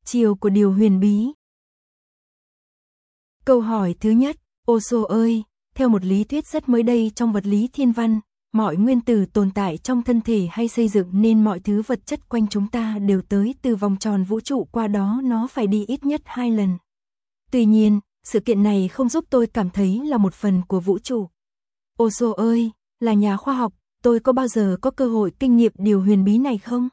Chiều của điều huyền bí. Câu hỏi thứ nhất, Osho ơi, theo một lý thuyết rất mới đây trong vật lý thiên văn, mọi nguyên tử tồn tại trong thân thể hay xây dựng nên mọi thứ vật chất quanh chúng ta đều tới từ vòng tròn vũ trụ, qua đó nó phải đi ít nhất 2 lần. Tuy nhiên, sự kiện này không giúp tôi cảm thấy là một phần của vũ trụ. Osho ơi, là nhà khoa học, tôi có bao giờ có cơ hội kinh nghiệm điều huyền bí này không?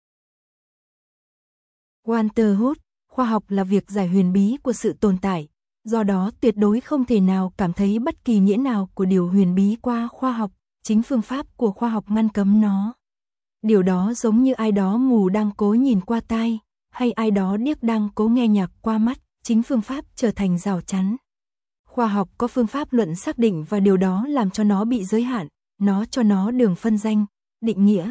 Walter Hood, khoa học là việc giải huyền bí của sự tồn tại, do đó tuyệt đối không thể nào cảm thấy bất kỳ nghĩa nào của điều huyền bí qua khoa học, chính phương pháp của khoa học ngăn cấm nó. Điều đó giống như ai đó mù đang cố nhìn qua tai, hay ai đó điếc đang cố nghe nhạc qua mắt, chính phương pháp trở thành rào chắn. Khoa học có phương pháp luận xác định và điều đó làm cho nó bị giới hạn, nó cho nó đường phân danh, định nghĩa.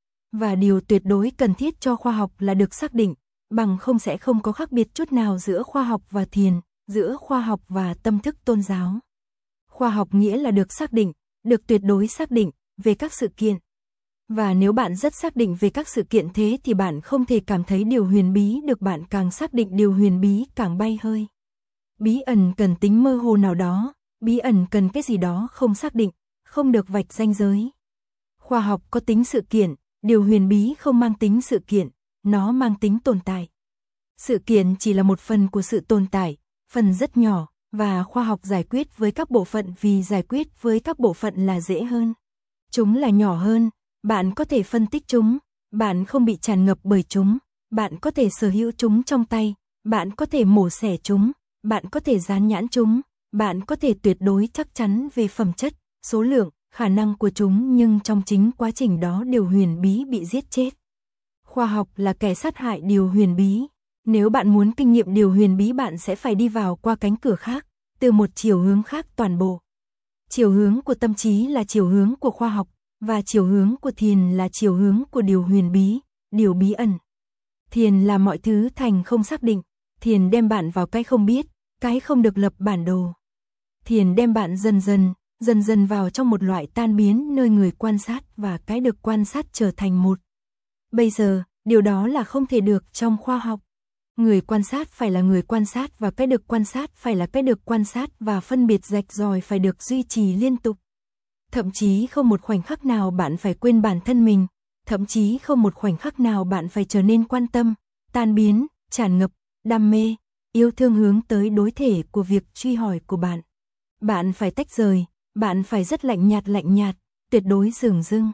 Và điều tuyệt đối cần thiết cho khoa học là được xác định, bằng không sẽ không có khác biệt chút nào giữa khoa học và thiền, giữa khoa học và tâm thức tôn giáo. Khoa học nghĩa là được xác định, được tuyệt đối xác định về các sự kiện. Và nếu bạn rất xác định về các sự kiện thế thì bạn không thể cảm thấy điều huyền bí được, bạn càng xác định điều huyền bí càng bay hơi. Bí ẩn cần tính mơ hồ nào đó, bí ẩn cần cái gì đó không xác định, không được vạch ranh giới. Khoa học có tính sự kiện, điều huyền bí không mang tính sự kiện, nó mang tính tồn tại. Sự kiện chỉ là một phần của sự tồn tại, phần rất nhỏ, và khoa học giải quyết với các bộ phận vì giải quyết với các bộ phận là dễ hơn. Chúng là nhỏ hơn, bạn có thể phân tích chúng, bạn không bị tràn ngập bởi chúng, bạn có thể sở hữu chúng trong tay, bạn có thể mổ xẻ chúng, bạn có thể dán nhãn chúng, bạn có thể tuyệt đối chắc chắn về phẩm chất, số lượng, khả năng của chúng, nhưng trong chính quá trình đó điều huyền bí bị giết chết. Khoa học là kẻ sát hại điều huyền bí. Nếu bạn muốn kinh nghiệm điều huyền bí bạn sẽ phải đi vào qua cánh cửa khác, từ một chiều hướng khác toàn bộ. Chiều hướng của tâm trí là chiều hướng của khoa học, và chiều hướng của thiền là chiều hướng của điều huyền bí, điều bí ẩn. Thiền là mọi thứ thành không xác định, thiền đem bạn vào cái không biết, cái không được lập bản đồ. Thiền đem bạn dần dần vào trong một loại tan biến nơi người quan sát và cái được quan sát trở thành một. Bây giờ, điều đó là không thể được trong khoa học. Người quan sát phải là người quan sát và cái được quan sát phải là cái được quan sát, và phân biệt rạch ròi phải được duy trì liên tục. Thậm chí không một khoảnh khắc nào bạn phải quên bản thân mình, thậm chí không một khoảnh khắc nào bạn phải trở nên quan tâm, tan biến, tràn ngập, đam mê, yêu thương hướng tới đối thể của việc truy hỏi của bạn. Bạn phải tách rời, bạn phải rất lạnh nhạt, tuyệt đối dửng dưng.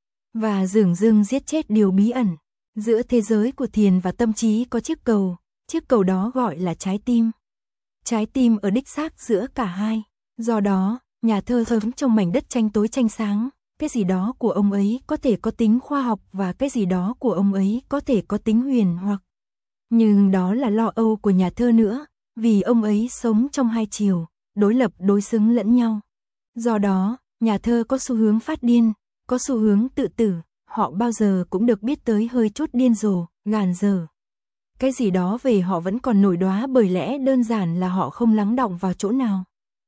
Và dửng dưng giết chết điều bí ẩn. Giữa thế giới của thiền và tâm trí có chiếc cầu đó gọi là trái tim. Trái tim ở đích xác giữa cả hai. Do đó, nhà thơ sống trong mảnh đất tranh tối tranh sáng, cái gì đó của ông ấy có thể có tính khoa học và cái gì đó của ông ấy có thể có tính huyền hoặc. Nhưng đó là lo âu của nhà thơ nữa, vì ông ấy sống trong hai chiều, đối lập đối xứng lẫn nhau. Do đó, nhà thơ có xu hướng phát điên, có xu hướng tự tử, họ bao giờ cũng được biết tới hơi chút điên rồ, gàn dở. Cái gì đó về họ vẫn còn nổi đoá, bởi lẽ đơn giản là họ không lắng đọng vào chỗ nào.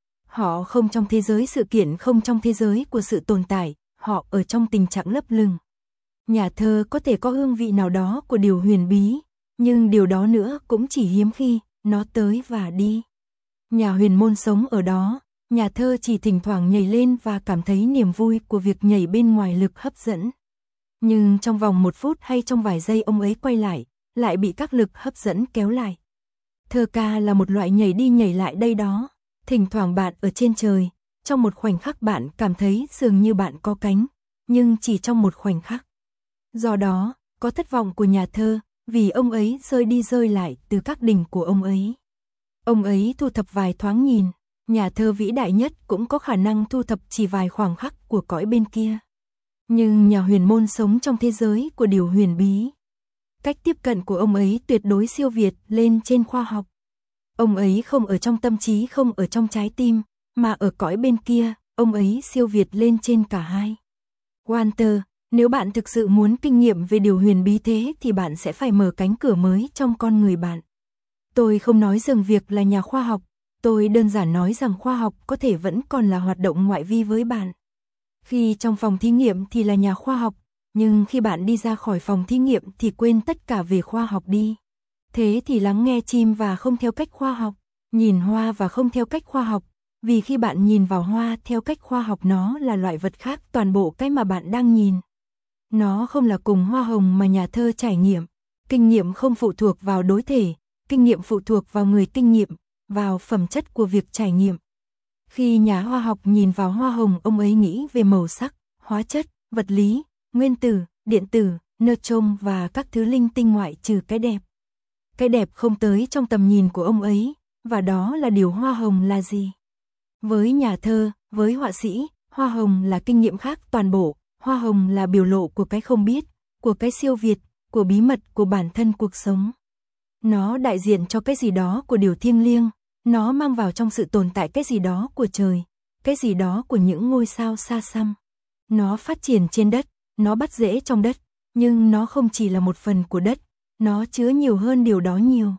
Họ không trong thế giới sự kiện, không trong thế giới của sự tồn tại, họ ở trong tình trạng lấp lửng. Nhà thơ có thể có hương vị nào đó của điều huyền bí, nhưng điều đó nữa cũng chỉ hiếm khi, nó tới và đi. Nhà huyền môn sống ở đó, nhà thơ chỉ thỉnh thoảng nhảy lên và cảm thấy niềm vui của việc nhảy bên ngoài lực hấp dẫn. Nhưng trong vòng 1 phút hay trong vài giây ông ấy quay lại bị các lực hấp dẫn kéo lại. Thơ ca là một loại nhảy đi nhảy lại đây đó. Thỉnh thoảng bạn ở trên trời, trong một khoảnh khắc bạn cảm thấy dường như bạn có cánh, nhưng chỉ trong một khoảnh khắc. Do đó, có thất vọng của nhà thơ, vì ông ấy rơi đi rơi lại từ các đỉnh của ông ấy. Ông ấy thu thập vài thoáng nhìn, nhà thơ vĩ đại nhất cũng có khả năng thu thập chỉ vài khoảng khắc của cõi bên kia. Nhưng nhà huyền môn sống trong thế giới của điều huyền bí. Cách tiếp cận của ông ấy tuyệt đối siêu việt lên trên khoa học. Ông ấy không ở trong tâm trí, không ở trong trái tim, mà ở cõi bên kia, ông ấy siêu việt lên trên cả hai. Walter, nếu bạn thực sự muốn kinh nghiệm về điều huyền bí thế thì bạn sẽ phải mở cánh cửa mới trong con người bạn. Tôi không nói rằng việc là nhà khoa học, tôi đơn giản nói rằng khoa học có thể vẫn còn là hoạt động ngoại vi với bạn. Khi trong phòng thí nghiệm thì là nhà khoa học, nhưng khi bạn đi ra khỏi phòng thí nghiệm thì quên tất cả về khoa học đi. Thế thì lắng nghe chim và không theo cách khoa học, nhìn hoa và không theo cách khoa học, vì khi bạn nhìn vào hoa theo cách khoa học nó là loại vật khác toàn bộ cái mà bạn đang nhìn. Nó không là cùng hoa hồng mà nhà thơ trải nghiệm, kinh nghiệm không phụ thuộc vào đối thể, kinh nghiệm phụ thuộc vào người kinh nghiệm, vào phẩm chất của việc trải nghiệm. Khi nhà hóa học nhìn vào hoa hồng, ông ấy nghĩ về màu sắc, hóa chất, vật lý, nguyên tử, điện tử, neutron và các thứ linh tinh ngoại trừ cái đẹp. Cái đẹp không tới trong tầm nhìn của ông ấy, và đó là điều hoa hồng là gì. Với nhà thơ, với họa sĩ, hoa hồng là kinh nghiệm khác toàn bộ, hoa hồng là biểu lộ của cái không biết, của cái siêu việt, của bí mật của bản thân cuộc sống. Nó đại diện cho cái gì đó của điều thiêng liêng, nó mang vào trong sự tồn tại cái gì đó của trời, cái gì đó của những ngôi sao xa xăm. Nó phát triển trên đất, nó bắt rễ trong đất, nhưng nó không chỉ là một phần của đất, nó chứa nhiều hơn điều đó nhiều.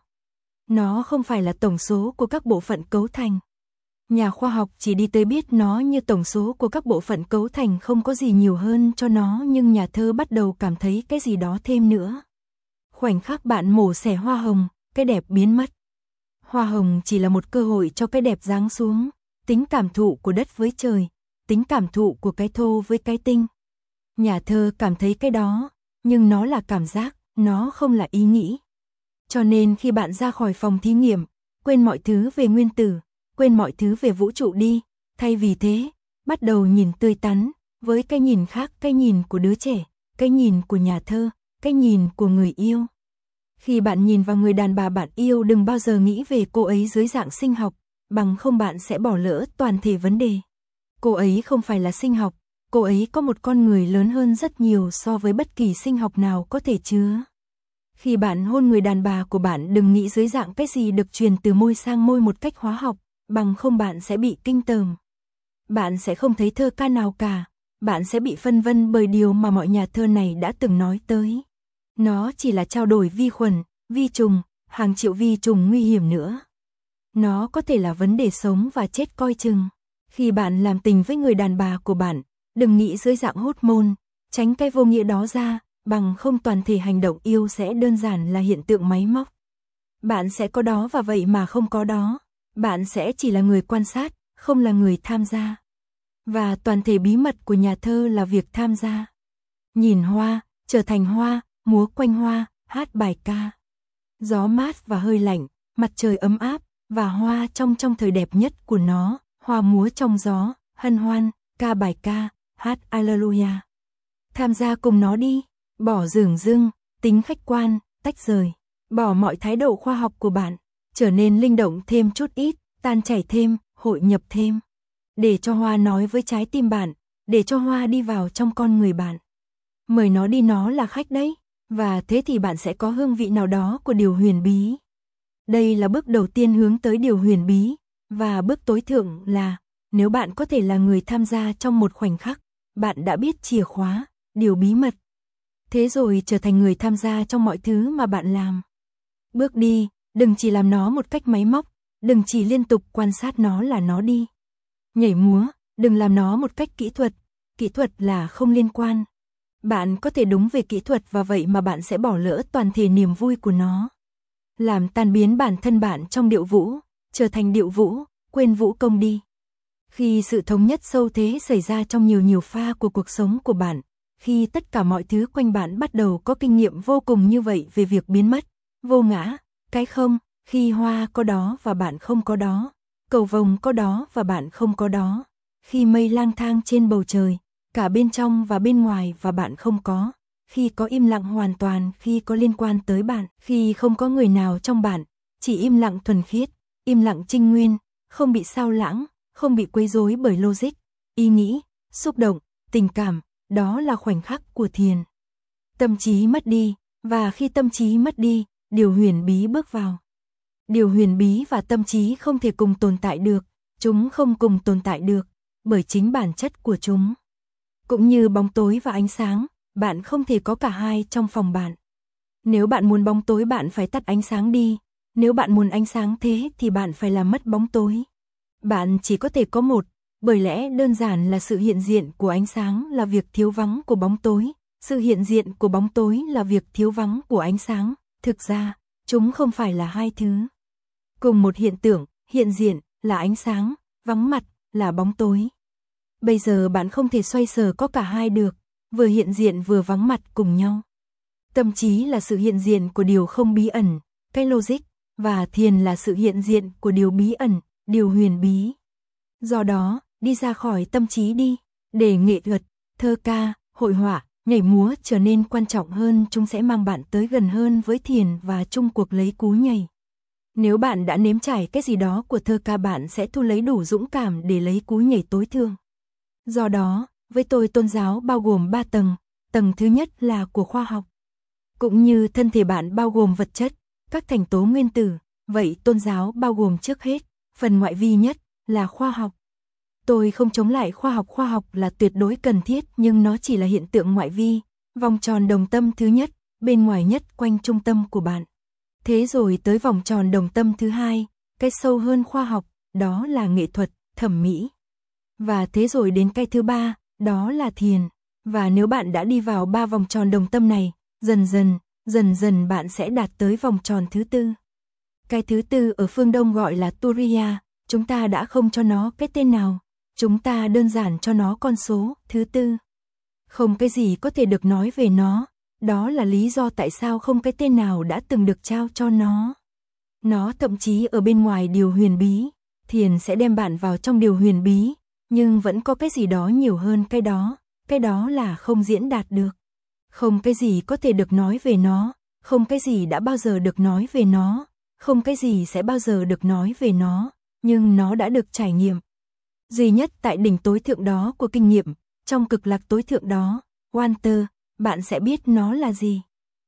Nó không phải là tổng số của các bộ phận cấu thành. Nhà khoa học chỉ đi tới biết nó như tổng số của các bộ phận cấu thành, không có gì nhiều hơn cho nó, nhưng nhà thơ bắt đầu cảm thấy cái gì đó thêm nữa. Khoảnh khắc bạn mổ xẻ hoa hồng, cái đẹp biến mất. Hoa hồng chỉ là một cơ hội cho cái đẹp giáng xuống, tính cảm thụ của đất với trời, tính cảm thụ của cái thô với cái tinh. Nhà thơ cảm thấy cái đó, nhưng nó là cảm giác, nó không là ý nghĩ. Cho nên khi bạn ra khỏi phòng thí nghiệm, quên mọi thứ về nguyên tử, quên mọi thứ về vũ trụ đi, thay vì thế, bắt đầu nhìn tươi tắn, với cái nhìn khác, cái nhìn của đứa trẻ, cái nhìn của nhà thơ, cái nhìn của người yêu. Khi bạn nhìn vào người đàn bà bạn yêu, đừng bao giờ nghĩ về cô ấy dưới dạng sinh học, bằng không bạn sẽ bỏ lỡ toàn thể vấn đề. Cô ấy không phải là sinh học, cô ấy có một con người lớn hơn rất nhiều so với bất kỳ sinh học nào có thể chứa. Khi bạn hôn người đàn bà của bạn, đừng nghĩ dưới dạng cái gì được truyền từ môi sang môi một cách hóa học, bằng không bạn sẽ bị kinh tởm. Bạn sẽ không thấy thơ ca nào cả, bạn sẽ bị phân vân bởi điều mà mọi nhà thơ này đã từng nói tới. Nó chỉ là trao đổi vi khuẩn, vi trùng, hàng triệu vi trùng nguy hiểm nữa. Nó có thể là vấn đề sống và chết coi chừng. Khi bạn làm tình với người đàn bà của bạn, đừng nghĩ dưới dạng hormone, tránh cái vô nghĩa đó ra, bằng không toàn thể hành động yêu sẽ đơn giản là hiện tượng máy móc. Bạn sẽ có đó và vậy mà không có đó. Bạn sẽ chỉ là người quan sát, không là người tham gia. Và toàn thể bí mật của nhà thơ là việc tham gia. Nhìn hoa, trở thành hoa, múa quanh hoa, hát bài ca. Gió mát và hơi lạnh, mặt trời ấm áp, và hoa trong thời đẹp nhất của nó, hoa múa trong gió, hân hoan, ca bài ca, hát Alleluia. Tham gia cùng nó đi, bỏ dửng dưng, tính khách quan, tách rời, bỏ mọi thái độ khoa học của bạn, trở nên linh động thêm chút ít, tan chảy thêm, hội nhập thêm. Để cho hoa nói với trái tim bạn, để cho hoa đi vào trong con người bạn. Mời nó đi, nó là khách đấy, và thế thì bạn sẽ có hương vị nào đó của điều huyền bí. Đây là bước đầu tiên hướng tới điều huyền bí, và bước tối thượng là, nếu bạn có thể là người tham gia trong một khoảnh khắc, bạn đã biết chìa khóa, điều bí mật. Thế rồi trở thành người tham gia trong mọi thứ mà bạn làm. Bước đi, đừng chỉ làm nó một cách máy móc, đừng chỉ liên tục quan sát nó là nó đi. Nhảy múa, đừng làm nó một cách kỹ thuật là không liên quan. Bạn có thể đúng về kỹ thuật và vậy mà bạn sẽ bỏ lỡ toàn thể niềm vui của nó. Làm tan biến bản thân bạn trong điệu vũ, trở thành điệu vũ, quên vũ công đi. Khi sự thống nhất sâu thế xảy ra trong nhiều pha của cuộc sống của bạn, khi tất cả mọi thứ quanh bạn bắt đầu có kinh nghiệm vô cùng như vậy về việc biến mất, vô ngã, cái không, khi hoa có đó và bạn không có đó, cầu vồng có đó và bạn không có đó, khi mây lang thang trên bầu trời, cả bên trong và bên ngoài và bạn không có, khi có im lặng hoàn toàn, khi có liên quan tới bạn, khi không có người nào trong bạn, chỉ im lặng thuần khiết, im lặng trinh nguyên, không bị sao lãng, không bị quấy rối bởi logic, ý nghĩ, xúc động, tình cảm, đó là khoảnh khắc của thiền. Tâm trí mất đi, và khi tâm trí mất đi, điều huyền bí bước vào. Điều huyền bí và tâm trí không thể cùng tồn tại được, chúng không cùng tồn tại được, bởi chính bản chất của chúng. Cũng như bóng tối và ánh sáng, bạn không thể có cả hai trong phòng bạn. Nếu bạn muốn bóng tối bạn phải tắt ánh sáng đi, nếu bạn muốn ánh sáng thế thì bạn phải làm mất bóng tối. Bạn chỉ có thể có một, bởi lẽ đơn giản là sự hiện diện của ánh sáng là việc thiếu vắng của bóng tối, sự hiện diện của bóng tối là việc thiếu vắng của ánh sáng. Thực ra, Chúng không phải là hai thứ. Cùng một hiện tượng, hiện diện là ánh sáng, vắng mặt là bóng tối. Bây giờ bạn không thể xoay sở có cả hai được, vừa hiện diện vừa vắng mặt cùng nhau. Tâm trí là sự hiện diện của điều không bí ẩn, cái logic, và thiền là sự hiện diện của điều bí ẩn, điều huyền bí. Do đó, đi ra khỏi tâm trí đi, để nghệ thuật, thơ ca, hội họa, nhảy múa trở nên quan trọng hơn, chúng sẽ mang bạn tới gần hơn với thiền và chung cuộc lấy cú nhảy. Nếu bạn đã nếm trải cái gì đó của thơ ca, bạn sẽ thu lấy đủ dũng cảm để lấy cú nhảy tối thượng. Do đó, với tôi tôn giáo bao gồm 3 tầng, tầng thứ nhất là của khoa học. Cũng như thân thể bạn bao gồm vật chất, các thành tố nguyên tử, vậy tôn giáo bao gồm trước hết, phần ngoại vi nhất, là khoa học. Tôi không chống lại khoa học là tuyệt đối cần thiết, nhưng nó chỉ là hiện tượng ngoại vi, vòng tròn đồng tâm thứ nhất, bên ngoài nhất quanh trung tâm của bạn. Thế rồi tới vòng tròn đồng tâm thứ hai, cái sâu hơn khoa học, đó là nghệ thuật, thẩm mỹ. Và thế rồi đến cái thứ ba, đó là thiền. Và nếu bạn đã đi vào 3 vòng tròn đồng tâm này, dần dần bạn sẽ đạt tới vòng tròn thứ tư. Cái thứ tư ở phương Đông gọi là Turiya, chúng ta đã không cho nó cái tên nào, chúng ta đơn giản cho nó con số, thứ tư. Không cái gì có thể được nói về nó, đó là lý do tại sao không cái tên nào đã từng được trao cho nó. Nó thậm chí ở bên ngoài điều huyền bí, thiền sẽ đem bạn vào trong điều huyền bí, nhưng vẫn có cái gì đó nhiều hơn cái đó là không diễn đạt được. Không cái gì có thể được nói về nó, không cái gì đã bao giờ được nói về nó, không cái gì sẽ bao giờ được nói về nó, nhưng nó đã được trải nghiệm. Duy nhất tại đỉnh tối thượng đó của kinh nghiệm, trong cực lạc tối thượng đó, Walter, bạn sẽ biết nó là gì.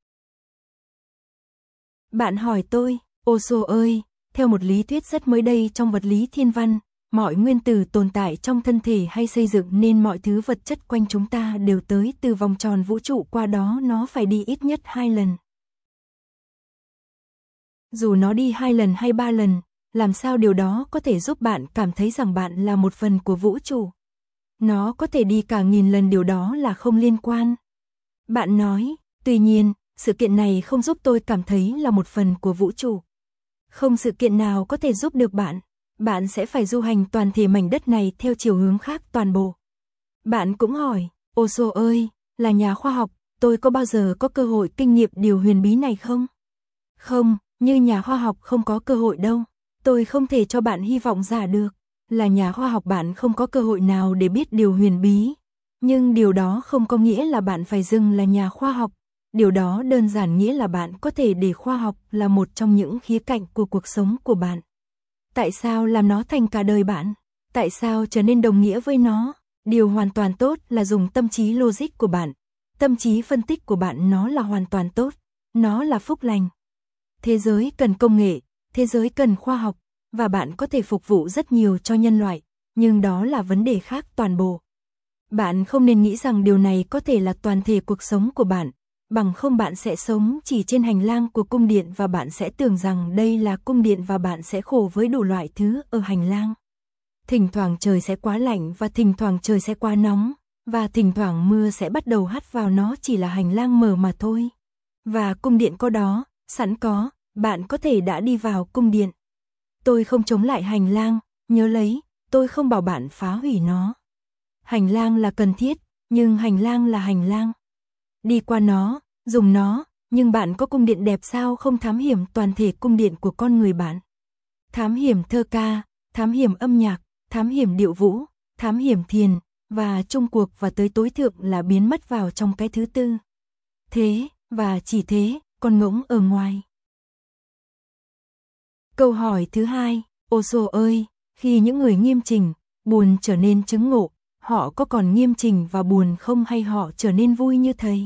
Bạn hỏi tôi, Osho ơi, theo một lý thuyết rất mới đây trong vật lý thiên văn, mọi nguyên tử tồn tại trong thân thể hay xây dựng nên mọi thứ vật chất quanh chúng ta đều tới từ vòng tròn vũ trụ, qua đó nó phải đi ít nhất 2 lần. Dù nó đi 2 lần hay 3 lần, làm sao điều đó có thể giúp bạn cảm thấy rằng bạn là một phần của vũ trụ? Nó có thể đi cả 1000 lần, điều đó là không liên quan. Bạn nói, tuy nhiên, sự kiện này không giúp tôi cảm thấy là một phần của vũ trụ. Không sự kiện nào có thể giúp được bạn. Bạn sẽ phải du hành toàn thể mảnh đất này theo chiều hướng khác toàn bộ. Bạn cũng hỏi, Osho ơi, là nhà khoa học, tôi có bao giờ có cơ hội kinh nghiệm điều huyền bí này không? Không, như nhà khoa học không có cơ hội đâu. Tôi không thể cho bạn hy vọng giả được. Là nhà khoa học bạn không có cơ hội nào để biết điều huyền bí. Nhưng điều đó không có nghĩa là bạn phải dừng là nhà khoa học. Điều đó đơn giản nghĩa là bạn có thể để khoa học là một trong những khía cạnh của cuộc sống của bạn. Tại sao làm nó thành cả đời bạn? Tại sao trở nên đồng nghĩa với nó? Điều hoàn toàn tốt là dùng tâm trí logic của bạn. Tâm trí phân tích của bạn, nó là hoàn toàn tốt. Nó là phúc lành. Thế giới cần công nghệ, thế giới cần khoa học, và bạn có thể phục vụ rất nhiều cho nhân loại, nhưng đó là vấn đề khác toàn bộ. Bạn không nên nghĩ rằng điều này có thể là toàn thể cuộc sống của bạn, bằng không bạn sẽ sống chỉ trên hành lang của cung điện và bạn sẽ tưởng rằng đây là cung điện và bạn sẽ khổ với đủ loại thứ ở hành lang. Thỉnh thoảng trời sẽ quá lạnh và thỉnh thoảng trời sẽ quá nóng, và thỉnh thoảng mưa sẽ bắt đầu hắt vào, nó chỉ là hành lang mở mà thôi. Và cung điện có đó, sẵn có, bạn có thể đã đi vào cung điện. Tôi không chống lại hành lang, nhớ lấy, tôi không bảo bạn phá hủy nó. Hành lang là cần thiết, nhưng hành lang là hành lang. Đi qua nó, dùng nó, nhưng bạn có cung điện đẹp sao không thám hiểm toàn thể cung điện của con người bạn? Thám hiểm thơ ca, thám hiểm âm nhạc, thám hiểm điệu vũ, thám hiểm thiền, và chung cuộc và tới tối thượng là biến mất vào trong cái thứ tư. Thế, và chỉ thế, còn ngỗng ở ngoài. Câu hỏi thứ hai, Osho ơi, khi những người nghiêm chỉnh, buồn trở nên chứng ngộ, họ có còn nghiêm chỉnh và buồn không, hay họ trở nên vui như thầy?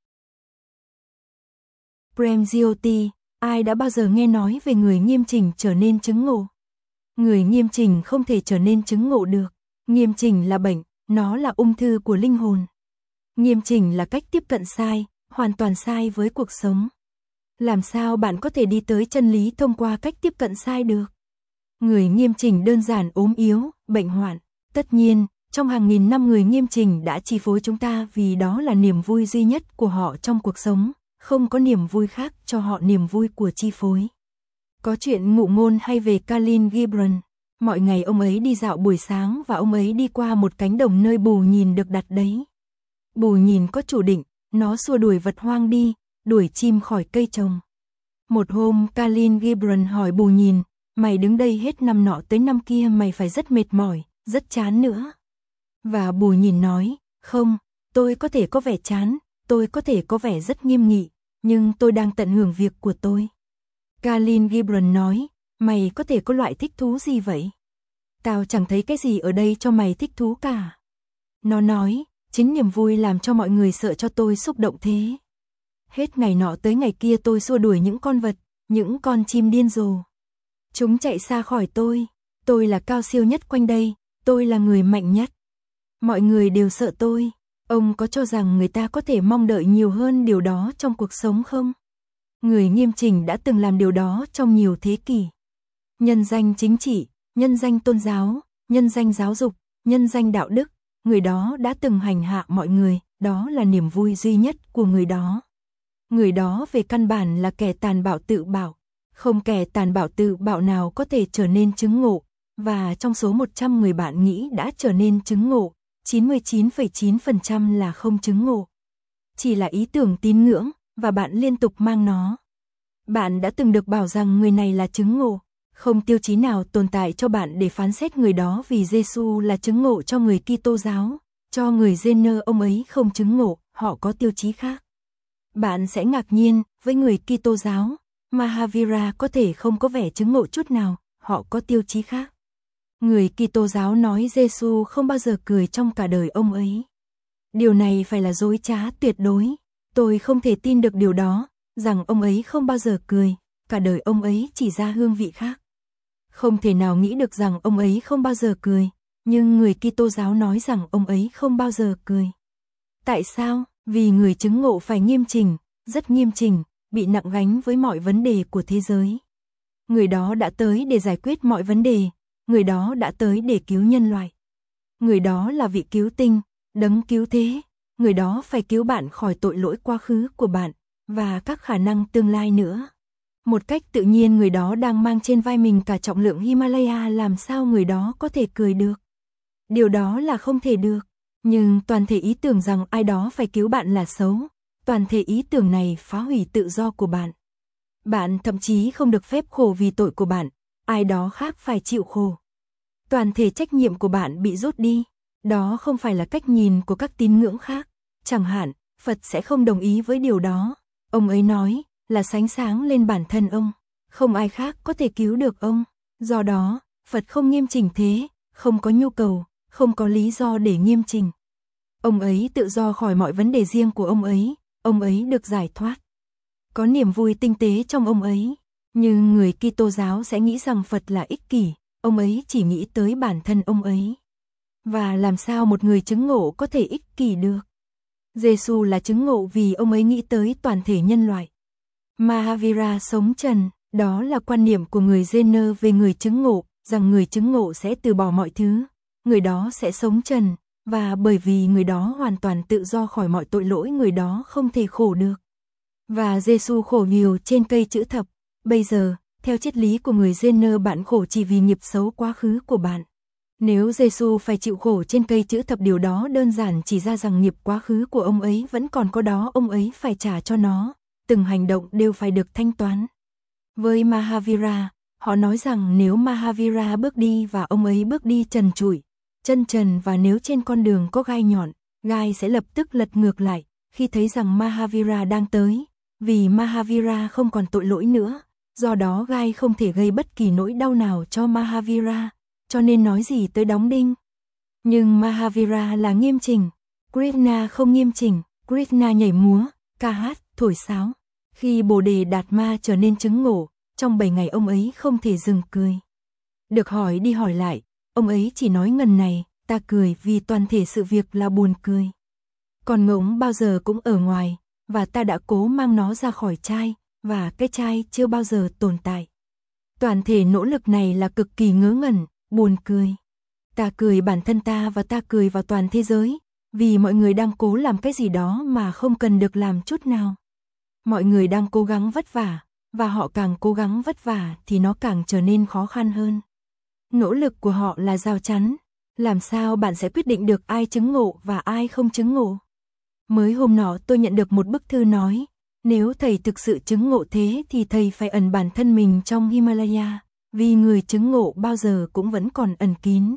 Prem Jyoti, ai đã bao giờ nghe nói về người nghiêm chỉnh trở nên chứng ngộ? Người nghiêm chỉnh không thể trở nên chứng ngộ được. Nghiêm chỉnh là bệnh, nó là ung thư của linh hồn. Nghiêm chỉnh là cách tiếp cận sai, hoàn toàn sai với cuộc sống. Làm sao bạn có thể đi tới chân lý thông qua cách tiếp cận sai được? Người nghiêm chỉnh đơn giản ốm yếu, bệnh hoạn. Tất nhiên, trong hàng nghìn năm người nghiêm chỉnh đã chi phối chúng ta vì đó là niềm vui duy nhất của họ trong cuộc sống, không có niềm vui khác cho họ niềm vui của chi phối. Có chuyện ngụ ngôn hay về Khalil Gibran, mọi ngày ông ấy đi dạo buổi sáng và ông ấy đi qua một cánh đồng nơi bù nhìn được đặt đấy. Bù nhìn có chủ định, nó xua đuổi vật hoang đi, đuổi chim khỏi cây trồng. Một hôm Khalil Gibran hỏi bù nhìn, mày đứng đây hết năm nọ tới năm kia mày phải rất mệt mỏi, rất chán nữa. Và bù nhìn nói, không, tôi có thể có vẻ chán, tôi có thể có vẻ rất nghiêm nghị, nhưng tôi đang tận hưởng việc của tôi. Khalil Gibran nói, mày có thể có loại thích thú gì vậy? Tao chẳng thấy cái gì ở đây cho mày thích thú cả. Nó nói, chính niềm vui làm cho mọi người sợ cho tôi xúc động thế. Hết ngày nọ tới ngày kia tôi xua đuổi những con vật, những con chim điên rồ. Chúng chạy xa khỏi tôi là cao siêu nhất quanh đây, tôi là người mạnh nhất. Mọi người đều sợ tôi. Ông có cho rằng người ta có thể mong đợi nhiều hơn điều đó trong cuộc sống không? Người nghiêm chỉnh đã từng làm điều đó trong nhiều thế kỷ. Nhân danh chính trị, nhân danh tôn giáo, nhân danh giáo dục, nhân danh đạo đức, người đó đã từng hành hạ mọi người, đó là niềm vui duy nhất của người đó. Người đó về căn bản là kẻ tàn bạo tự bạo, không kẻ tàn bạo tự bạo nào có thể trở nên chứng ngộ, và trong số 100 người bạn nghĩ đã trở nên chứng ngộ, 99,9% là không chứng ngộ. Chỉ là ý tưởng tín ngưỡng, và bạn liên tục mang nó. Bạn đã từng được bảo rằng người này là chứng ngộ, không tiêu chí nào tồn tại cho bạn để phán xét người đó vì Giêsu là chứng ngộ cho người Kitô giáo, cho người Jenner ông ấy không chứng ngộ, họ có tiêu chí khác. Bạn sẽ ngạc nhiên, với người Kitô giáo, Mahavira có thể không có vẻ chứng ngộ chút nào, họ có tiêu chí khác. Người Kitô giáo nói Giêsu không bao giờ cười trong cả đời ông ấy. Điều này phải là dối trá tuyệt đối. Tôi không thể tin được điều đó, rằng ông ấy không bao giờ cười, cả đời ông ấy chỉ ra hương vị khác. Không thể nào nghĩ được rằng ông ấy không bao giờ cười, nhưng người Kitô giáo nói rằng ông ấy không bao giờ cười. Tại sao? Vì người chứng ngộ phải nghiêm chỉnh, rất nghiêm chỉnh, bị nặng gánh với mọi vấn đề của thế giới. Người đó đã tới để giải quyết mọi vấn đề, người đó đã tới để cứu nhân loại. Người đó là vị cứu tinh, đấng cứu thế, người đó phải cứu bạn khỏi tội lỗi quá khứ của bạn, và các khả năng tương lai nữa. Một cách tự nhiên người đó đang mang trên vai mình cả trọng lượng Himalaya, làm sao người đó có thể cười được? Điều đó là không thể được. Nhưng toàn thể ý tưởng rằng ai đó phải cứu bạn là xấu, toàn thể ý tưởng này phá hủy tự do của bạn. Bạn thậm chí không được phép khổ vì tội của bạn, ai đó khác phải chịu khổ. Toàn thể trách nhiệm của bạn bị rút đi, đó không phải là cách nhìn của các tín ngưỡng khác. Chẳng hạn, Phật sẽ không đồng ý với điều đó. Ông ấy nói là sánh sáng lên bản thân ông, không ai khác có thể cứu được ông. Do đó, Phật không nghiêm chỉnh thế, không có nhu cầu, không có lý do để nghiêm chỉnh. Ông ấy tự do khỏi mọi vấn đề riêng của ông ấy được giải thoát. Có niềm vui tinh tế trong ông ấy, nhưng người Kitô giáo sẽ nghĩ rằng Phật là ích kỷ, ông ấy chỉ nghĩ tới bản thân ông ấy. Và làm sao một người chứng ngộ có thể ích kỷ được? Giêsu là chứng ngộ vì ông ấy nghĩ tới toàn thể nhân loại. Mahavira sống trần, đó là quan niệm của người Jenner về người chứng ngộ, rằng người chứng ngộ sẽ từ bỏ mọi thứ, người đó sẽ sống trần, và bởi vì người đó hoàn toàn tự do khỏi mọi tội lỗi, người đó không thể khổ được. Và Giêsu khổ nhiều trên cây chữ thập. Bây giờ, theo triết lý của người Jenner, bạn khổ chỉ vì nghiệp xấu quá khứ của bạn. Nếu Giêsu phải chịu khổ trên cây chữ thập, điều đó đơn giản chỉ ra rằng nghiệp quá khứ của ông ấy vẫn còn có đó, ông ấy phải trả cho nó, từng hành động đều phải được thanh toán. Với Mahavira, họ nói rằng nếu Mahavira bước đi và ông ấy bước đi trần trụi, chân trần, và nếu trên con đường có gai nhọn, gai sẽ lập tức lật ngược lại khi thấy rằng Mahavira đang tới, vì Mahavira không còn tội lỗi nữa, do đó gai không thể gây bất kỳ nỗi đau nào cho Mahavira, cho nên nói gì tới đóng đinh. Nhưng Mahavira là nghiêm chỉnh, Krishna không nghiêm chỉnh, Krishna nhảy múa, ca hát, thổi sáo. Khi Bồ Đề Đạt Ma trở nên chứng ngộ, trong 7 ngày ông ấy không thể dừng cười. Được hỏi đi hỏi lại, ông ấy chỉ nói ngần này, ta cười vì toàn thể sự việc là buồn cười. Còn ngỗng bao giờ cũng ở ngoài, và ta đã cố mang nó ra khỏi chai, và cái chai chưa bao giờ tồn tại. Toàn thể nỗ lực này là cực kỳ ngớ ngẩn, buồn cười. Ta cười bản thân ta và ta cười vào toàn thế giới, vì mọi người đang cố làm cái gì đó mà không cần được làm chút nào. Mọi người đang cố gắng vất vả, và họ càng cố gắng vất vả thì nó càng trở nên khó khăn hơn. Nỗ lực của họ là rào chắn. Làm sao bạn sẽ quyết định được ai chứng ngộ và ai không chứng ngộ? Mới hôm nọ tôi nhận được một bức thư nói, nếu thầy thực sự chứng ngộ thế thì thầy phải ẩn bản thân mình trong Himalaya, vì người chứng ngộ bao giờ cũng vẫn còn ẩn kín.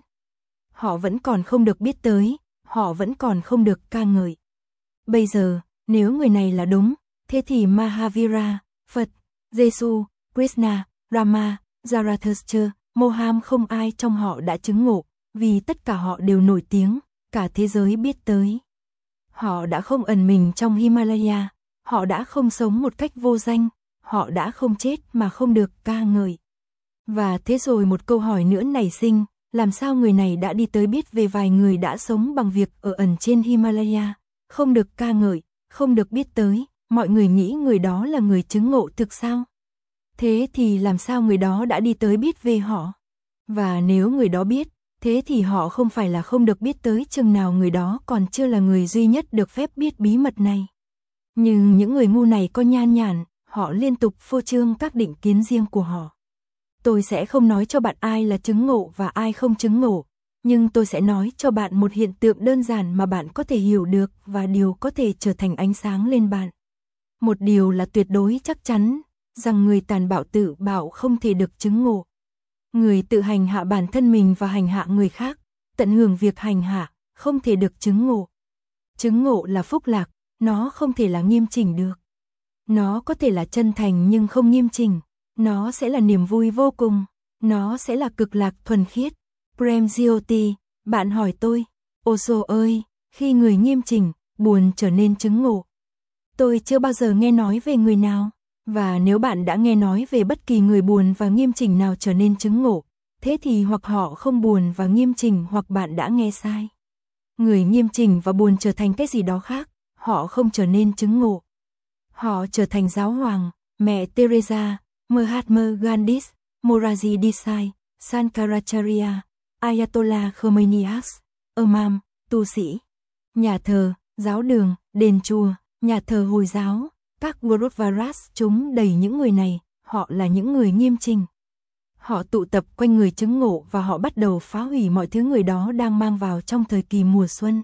Họ vẫn còn không được biết tới, họ vẫn còn không được ca ngợi. Bây giờ, nếu người này là đúng, thế thì Mahavira, Phật, Giêsu, Krishna, Rama, Zarathustra, Mohammed không ai trong họ đã chứng ngộ, vì tất cả họ đều nổi tiếng, cả thế giới biết tới. Họ đã không ẩn mình trong Himalaya, họ đã không sống một cách vô danh, họ đã không chết mà không được ca ngợi. Và thế rồi một câu hỏi nữa nảy sinh, làm sao người này đã đi tới biết về vài người đã sống bằng việc ở ẩn trên Himalaya, không được ca ngợi, không được biết tới, mọi người nghĩ người đó là người chứng ngộ thực sao? Thế thì làm sao người đó đã đi tới biết về họ? Và nếu người đó biết, thế thì họ không phải là không được biết tới chừng nào người đó còn chưa là người duy nhất được phép biết bí mật này. Nhưng những người ngu này có nhan nhản, họ liên tục phô trương các định kiến riêng của họ. Tôi sẽ không nói cho bạn ai là chứng ngộ và ai không chứng ngộ, nhưng tôi sẽ nói cho bạn một hiện tượng đơn giản mà bạn có thể hiểu được và điều có thể trở thành ánh sáng lên bạn. Một điều là tuyệt đối chắc chắn, rằng người tàn bạo tự bạo không thể được chứng ngộ. Người tự hành hạ bản thân mình và hành hạ người khác, tận hưởng việc hành hạ, không thể được chứng ngộ. Chứng ngộ là phúc lạc, nó không thể là nghiêm chỉnh được. Nó có thể là chân thành nhưng không nghiêm chỉnh, nó sẽ là niềm vui vô cùng, nó sẽ là cực lạc thuần khiết. Prem Jyoti, bạn hỏi tôi, Osho ơi, khi người nghiêm chỉnh, buồn trở nên chứng ngộ. Tôi chưa bao giờ nghe nói về người nào. Và nếu bạn đã nghe nói về bất kỳ người buồn và nghiêm chỉnh nào trở nên chứng ngộ, thế thì hoặc họ không buồn và nghiêm chỉnh hoặc bạn đã nghe sai. Người nghiêm chỉnh và buồn trở thành cái gì đó khác, họ không trở nên chứng ngộ. Họ trở thành giáo hoàng, mẹ Teresa, Mahatma Gandhi, Morarji Desai, Shankaracharya, Ayatollah Khomeini, Imam, tu sĩ, nhà thờ, giáo đường, đền chùa, nhà thờ Hồi giáo. Các Gurudwaras chúng đầy những người này, họ là những người nghiêm chỉnh. Họ tụ tập quanh người chứng ngộ và họ bắt đầu phá hủy mọi thứ người đó đang mang vào trong thời kỳ mùa xuân.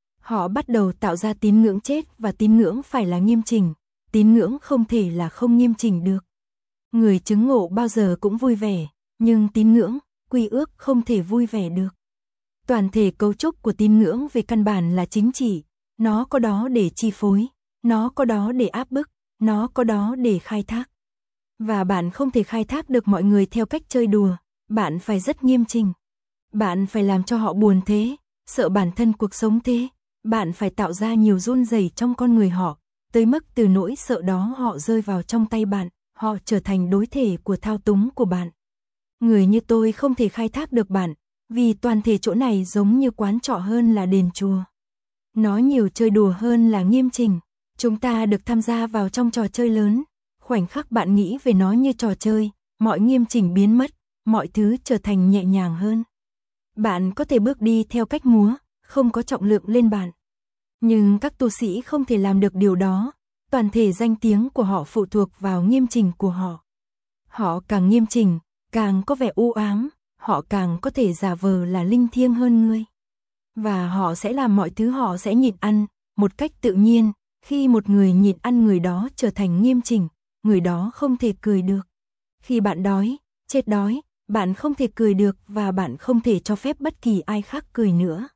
Họ bắt đầu tạo ra tín ngưỡng chết và tín ngưỡng phải là nghiêm chỉnh, tín ngưỡng không thể là không nghiêm chỉnh được. Người chứng ngộ bao giờ cũng vui vẻ, nhưng tín ngưỡng, quy ước không thể vui vẻ được. Toàn thể cấu trúc của tín ngưỡng về căn bản là chính trị, nó có đó để chi phối. Nó có đó để áp bức, nó có đó để khai thác. Và bạn không thể khai thác được mọi người theo cách chơi đùa, bạn phải rất nghiêm chỉnh. Bạn phải làm cho họ buồn thế, sợ bản thân cuộc sống thế, bạn phải tạo ra nhiều run rẩy trong con người họ, tới mức từ nỗi sợ đó họ rơi vào trong tay bạn, họ trở thành đối thể của thao túng của bạn. Người như tôi không thể khai thác được bạn, vì toàn thể chỗ này giống như quán trọ hơn là đền chùa. Nó nhiều chơi đùa hơn là nghiêm chỉnh. Chúng ta được tham gia vào trong trò chơi lớn, khoảnh khắc bạn nghĩ về nó như trò chơi, mọi nghiêm chỉnh biến mất, mọi thứ trở thành nhẹ nhàng hơn. Bạn có thể bước đi theo cách múa, không có trọng lượng lên bạn. Nhưng các tu sĩ không thể làm được điều đó, toàn thể danh tiếng của họ phụ thuộc vào nghiêm chỉnh của họ. Họ càng nghiêm chỉnh, càng có vẻ u ám, họ càng có thể giả vờ là linh thiêng hơn ngươi. Và họ sẽ làm mọi thứ họ sẽ nhịn ăn, một cách tự nhiên. Khi một người nhịn ăn người đó trở thành nghiêm chỉnh, người đó không thể cười được. Khi bạn đói, chết đói, bạn không thể cười được và bạn không thể cho phép bất kỳ ai khác cười nữa.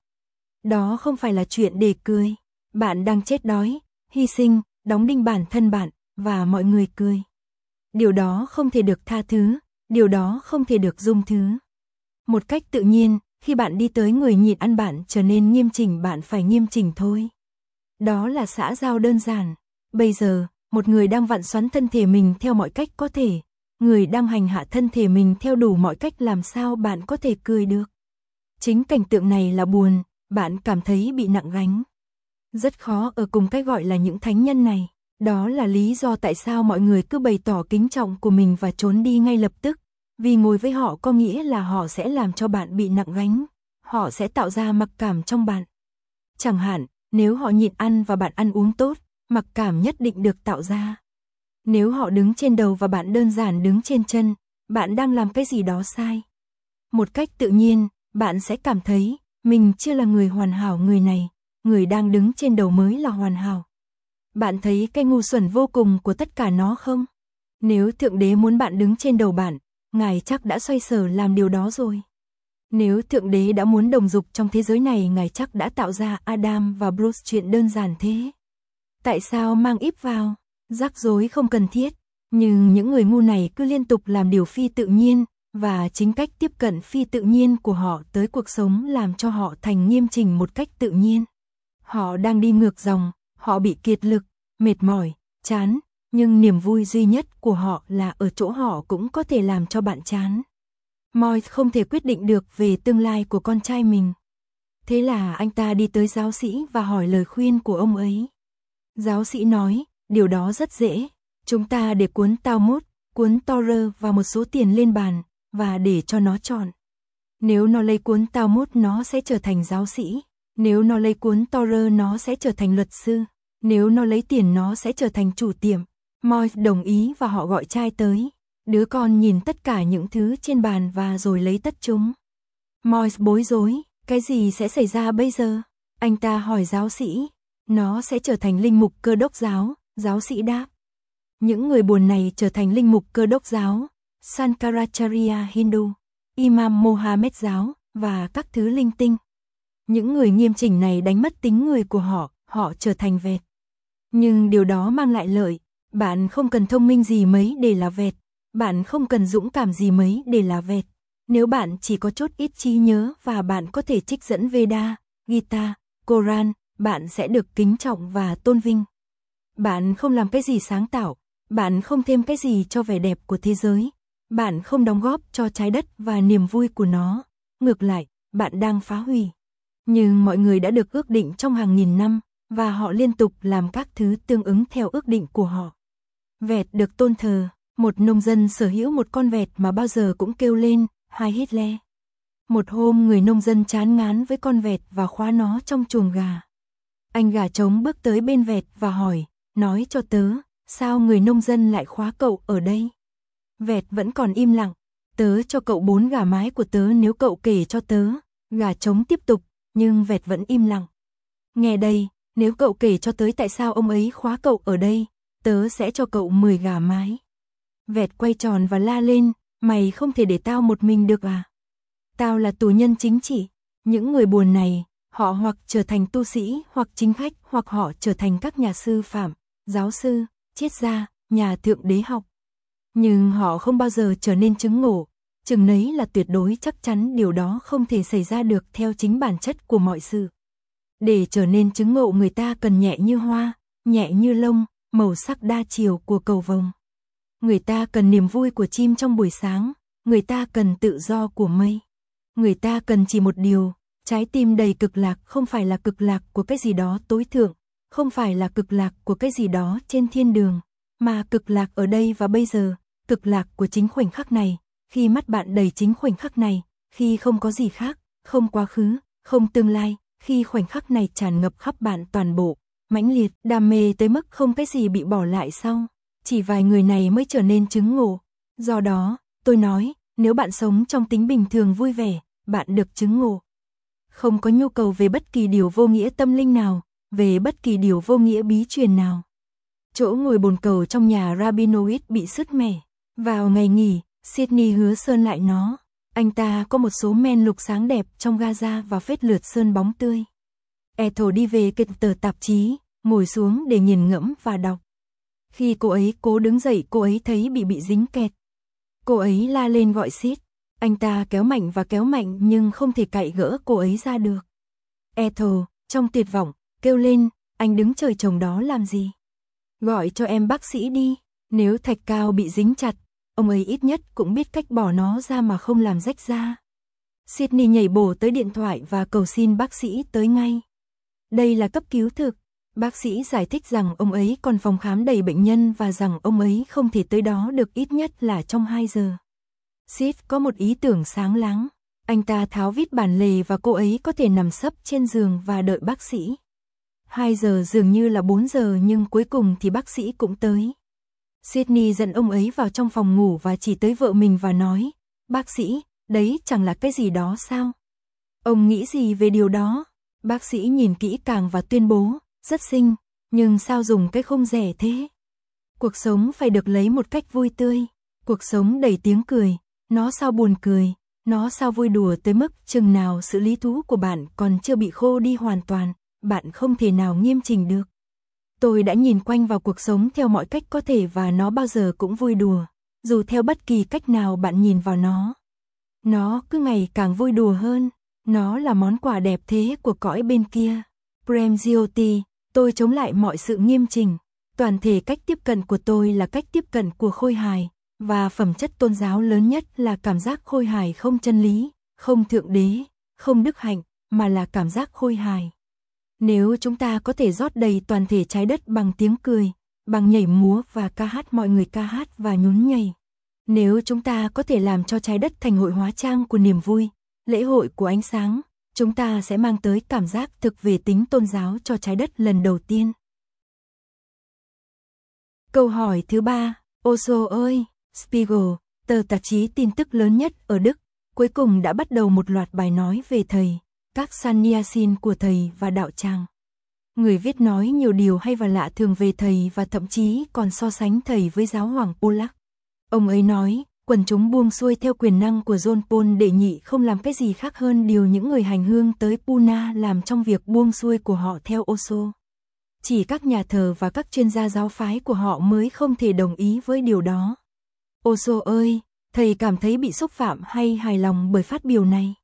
Đó không phải là chuyện để cười. Bạn đang chết đói, hy sinh, đóng đinh bản thân bạn, và mọi người cười. Điều đó không thể được tha thứ, điều đó không thể được dung thứ. Một cách tự nhiên, khi bạn đi tới người nhịn ăn bạn trở nên nghiêm chỉnh bạn phải nghiêm chỉnh thôi. Đó là xã giao đơn giản. Bây giờ, một người đang vặn xoắn thân thể mình theo mọi cách có thể, người đang hành hạ thân thể mình theo đủ mọi cách làm sao bạn có thể cười được. Chính cảnh tượng này là buồn, bạn cảm thấy bị nặng gánh. Rất khó ở cùng cách gọi là những thánh nhân này. Đó là lý do tại sao mọi người cứ bày tỏ kính trọng của mình và trốn đi ngay lập tức. Vì ngồi với họ có nghĩa là họ sẽ làm cho bạn bị nặng gánh. Họ sẽ tạo ra mặc cảm trong bạn. Chẳng hạn, nếu họ nhịn ăn và bạn ăn uống tốt, mặc cảm nhất định được tạo ra. Nếu họ đứng trên đầu và bạn đơn giản đứng trên chân, bạn đang làm cái gì đó sai. Một cách tự nhiên, bạn sẽ cảm thấy, mình chưa là người hoàn hảo, người đang đứng trên đầu mới là hoàn hảo. Bạn thấy cái ngu xuẩn vô cùng của tất cả nó không? Nếu Thượng Đế muốn bạn đứng trên đầu bạn, Ngài chắc đã xoay sở làm điều đó rồi. Nếu Thượng Đế đã muốn đồng dục trong thế giới này, Ngài chắc đã tạo ra Adam và Bruce, chuyện đơn giản thế. Tại sao mang Eve vào? Rắc rối không cần thiết. Nhưng những người ngu này cứ liên tục làm điều phi tự nhiên, và chính cách tiếp cận phi tự nhiên của họ tới cuộc sống làm cho họ thành nghiêm chỉnh một cách tự nhiên. Họ đang đi ngược dòng, họ bị kiệt lực, mệt mỏi, chán, nhưng niềm vui duy nhất của họ là ở chỗ họ cũng có thể làm cho bạn chán. Moise không thể quyết định được về tương lai của con trai mình. Thế là anh ta đi tới giáo sĩ và hỏi lời khuyên của ông ấy. Giáo sĩ nói, điều đó rất dễ. Chúng ta để cuốn Talmud, cuốn Torah và một số tiền lên bàn, và để cho nó chọn. Nếu nó lấy cuốn Talmud nó sẽ trở thành giáo sĩ. Nếu nó lấy cuốn Torah nó sẽ trở thành luật sư. Nếu nó lấy tiền nó sẽ trở thành chủ tiệm. Moise đồng ý và họ gọi trai tới. Đứa con nhìn tất cả những thứ trên bàn và rồi lấy tất chúng. Moise bối rối, cái gì sẽ xảy ra bây giờ? Anh ta hỏi giáo sĩ. Nó sẽ trở thành linh mục Cơ Đốc giáo, giáo sĩ đáp. Những người buồn này trở thành linh mục Cơ Đốc giáo, Sankaracharya Hindu, Imam Mohammed giáo, và các thứ linh tinh. Những người nghiêm chỉnh này đánh mất tính người của họ trở thành vẹt. Nhưng điều đó mang lại lợi, bạn không cần thông minh gì mấy để là vẹt, bạn không cần dũng cảm gì mấy để là vẹt. Nếu bạn chỉ có chút ít trí nhớ và bạn có thể trích dẫn Veda, Gita, Koran, bạn sẽ được kính trọng và tôn vinh. Bạn không làm cái gì sáng tạo, bạn không thêm cái gì cho vẻ đẹp của thế giới, bạn không đóng góp cho trái đất và niềm vui của nó, ngược lại, bạn đang phá hủy. Nhưng mọi người đã được ước định trong hàng nghìn năm, và họ liên tục làm các thứ tương ứng theo ước định của họ. Vẹt được tôn thờ, một nông dân sở hữu một con vẹt mà bao giờ cũng kêu lên, Heil Hitler. Một hôm người nông dân chán ngán với con vẹt và khóa nó trong chuồng gà. Anh gà trống bước tới bên vẹt và hỏi, nói cho tớ, sao người nông dân lại khóa cậu ở đây? Vẹt vẫn còn im lặng, tớ cho cậu 4 gà mái của tớ nếu cậu kể cho tớ. Gà trống tiếp tục, nhưng vẹt vẫn im lặng. Nghe đây, nếu cậu kể cho tớ tại sao ông ấy khóa cậu ở đây, tớ sẽ cho cậu 10 gà mái. Vẹt quay tròn và la lên, mày không thể để tao một mình được à? Tao là tù nhân chính trị. Những người buồn này, họ hoặc trở thành tu sĩ, hoặc chính khách, hoặc họ trở thành các nhà sư phạm, giáo sư, triết gia, nhà thượng đế học. Nhưng họ không bao giờ trở nên chứng ngộ, chừng nấy là tuyệt đối chắc chắn điều đó không thể xảy ra được theo chính bản chất của mọi sự. Để trở nên chứng ngộ người ta cần nhẹ như hoa, nhẹ như lông, màu sắc đa chiều của cầu vồng. Người ta cần niềm vui của chim trong buổi sáng, người ta cần tự do của mây. Người ta cần chỉ một điều, trái tim đầy cực lạc, không phải là cực lạc của cái gì đó tối thượng, không phải là cực lạc của cái gì đó trên thiên đường, mà cực lạc ở đây và bây giờ, cực lạc của chính khoảnh khắc này, khi mắt bạn đầy chính khoảnh khắc này, khi không có gì khác, không quá khứ, không tương lai, khi khoảnh khắc này tràn ngập khắp bạn toàn bộ, mãnh liệt, đam mê tới mức không cái gì bị bỏ lại sau. Chỉ vài người này mới trở nên chứng ngộ. Do đó, tôi nói, nếu bạn sống trong tính bình thường vui vẻ, bạn được chứng ngộ. Không có nhu cầu về bất kỳ điều vô nghĩa tâm linh nào, về bất kỳ điều vô nghĩa bí truyền nào. Chỗ ngồi bồn cầu trong nhà Rabinowitz bị sứt mẻ. Vào ngày nghỉ, Sydney hứa sơn lại nó. Anh ta có một số men lục sáng đẹp trong Gaza và phết lượt sơn bóng tươi. Ethel đi về cái tờ tạp chí, ngồi xuống để nghiền ngẫm và đọc. Khi cô ấy cố đứng dậy, cô ấy thấy bị dính kẹt. Cô ấy la lên gọi Sid. Anh ta kéo mạnh nhưng không thể cạy gỡ cô ấy ra được. Ethel, trong tuyệt vọng, kêu lên, anh đứng trời trồng đó làm gì? Gọi cho em bác sĩ đi. Nếu thạch cao bị dính chặt, ông ấy ít nhất cũng biết cách bỏ nó ra mà không làm rách ra. Sydney nhảy bổ tới điện thoại và cầu xin bác sĩ tới ngay. Đây là cấp cứu thực. Bác sĩ giải thích rằng ông ấy còn phòng khám đầy bệnh nhân và rằng ông ấy không thể tới đó được ít nhất là trong 2 giờ. Sid có một ý tưởng sáng láng. Anh ta tháo vít bản lề và cô ấy có thể nằm sấp trên giường và đợi bác sĩ. 2 giờ dường như là 4 giờ nhưng cuối cùng thì bác sĩ cũng tới. Sydney dẫn ông ấy vào trong phòng ngủ và chỉ tới vợ mình và nói, bác sĩ, đấy chẳng là cái gì đó sao? Ông nghĩ gì về điều đó? Bác sĩ nhìn kỹ càng và tuyên bố, rất xinh, nhưng sao dùng cái khung rẻ thế? Cuộc sống phải được lấy một cách vui tươi, cuộc sống đầy tiếng cười, nó sao buồn cười, nó sao vui đùa tới mức chừng nào sự lý thú của bạn còn chưa bị khô đi hoàn toàn, bạn không thể nào nghiêm chỉnh được. Tôi đã nhìn quanh vào cuộc sống theo mọi cách có thể và nó bao giờ cũng vui đùa, dù theo bất kỳ cách nào bạn nhìn vào nó. Nó cứ ngày càng vui đùa hơn, nó là món quà đẹp thế của cõi bên kia. Prem Jyoti, tôi chống lại mọi sự nghiêm chỉnh. Toàn thể cách tiếp cận của tôi là cách tiếp cận của khôi hài, và phẩm chất tôn giáo lớn nhất là cảm giác khôi hài không chân lý, không thượng đế, không đức hạnh, mà là cảm giác khôi hài. Nếu chúng ta có thể rót đầy toàn thể trái đất bằng tiếng cười, bằng nhảy múa và ca hát mọi người ca hát và nhún nhảy. Nếu chúng ta có thể làm cho trái đất thành hội hóa trang của niềm vui, lễ hội của ánh sáng, chúng ta sẽ mang tới cảm giác thực về tính tôn giáo cho trái đất lần đầu tiên. Câu hỏi thứ 3, Osho ơi, Spiegel, tờ tạp chí tin tức lớn nhất ở Đức, cuối cùng đã bắt đầu một loạt bài nói về thầy, các sannyasin của thầy và đạo tràng. Người viết nói nhiều điều hay và lạ thường về thầy và thậm chí còn so sánh thầy với giáo hoàng Polak. Ông ấy nói, quần chúng buông xuôi theo quyền năng của John Paul đệ nhị không làm cái gì khác hơn điều những người hành hương tới Pune làm trong việc buông xuôi của họ theo Osho. Chỉ các nhà thờ và các chuyên gia giáo phái của họ mới không thể đồng ý với điều đó. Osho ơi, thầy cảm thấy bị xúc phạm hay hài lòng bởi phát biểu này?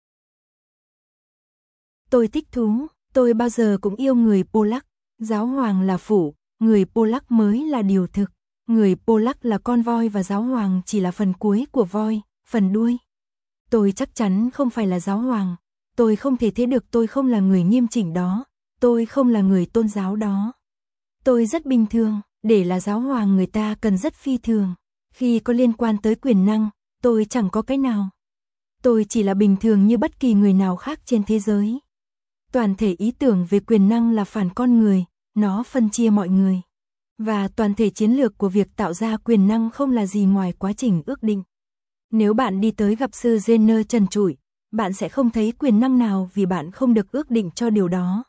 Tôi thích thú, tôi bao giờ cũng yêu người Polak, giáo hoàng là phụ, người Polak mới là điều thực. Người Polak là con voi và giáo hoàng chỉ là phần cuối của voi, phần đuôi. Tôi chắc chắn không phải là giáo hoàng, tôi không thể thế được, tôi không là người nghiêm chỉnh đó, tôi không là người tôn giáo đó. Tôi rất bình thường, để là giáo hoàng người ta cần rất phi thường. Khi có liên quan tới quyền năng, tôi chẳng có cái nào. Tôi chỉ là bình thường như bất kỳ người nào khác trên thế giới. Toàn thể ý tưởng về quyền năng là phản con người, nó phân chia mọi người. Và toàn thể chiến lược của việc tạo ra quyền năng không là gì ngoài quá trình ước định. Nếu bạn đi tới gặp sư Jenner trần trụi, bạn sẽ không thấy quyền năng nào vì bạn không được ước định cho điều đó.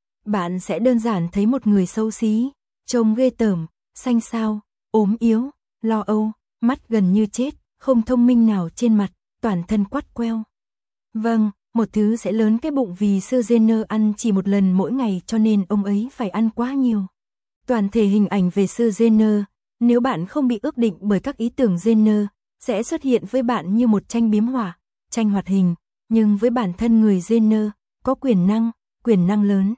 Bạn sẽ đơn giản thấy một người xấu xí, trông ghê tởm, xanh xao, ốm yếu, lo âu, mắt gần như chết, không thông minh nào trên mặt, toàn thân quắt queo. Vâng, một thứ sẽ lớn cái bụng vì sư Jenner ăn chỉ một lần mỗi ngày cho nên ông ấy phải ăn quá nhiều. Toàn thể hình ảnh về sư Jenner, nếu bạn không bị ước định bởi các ý tưởng Jenner, sẽ xuất hiện với bạn như một tranh biếm họa, tranh hoạt hình, nhưng với bản thân người Jenner, có quyền năng lớn.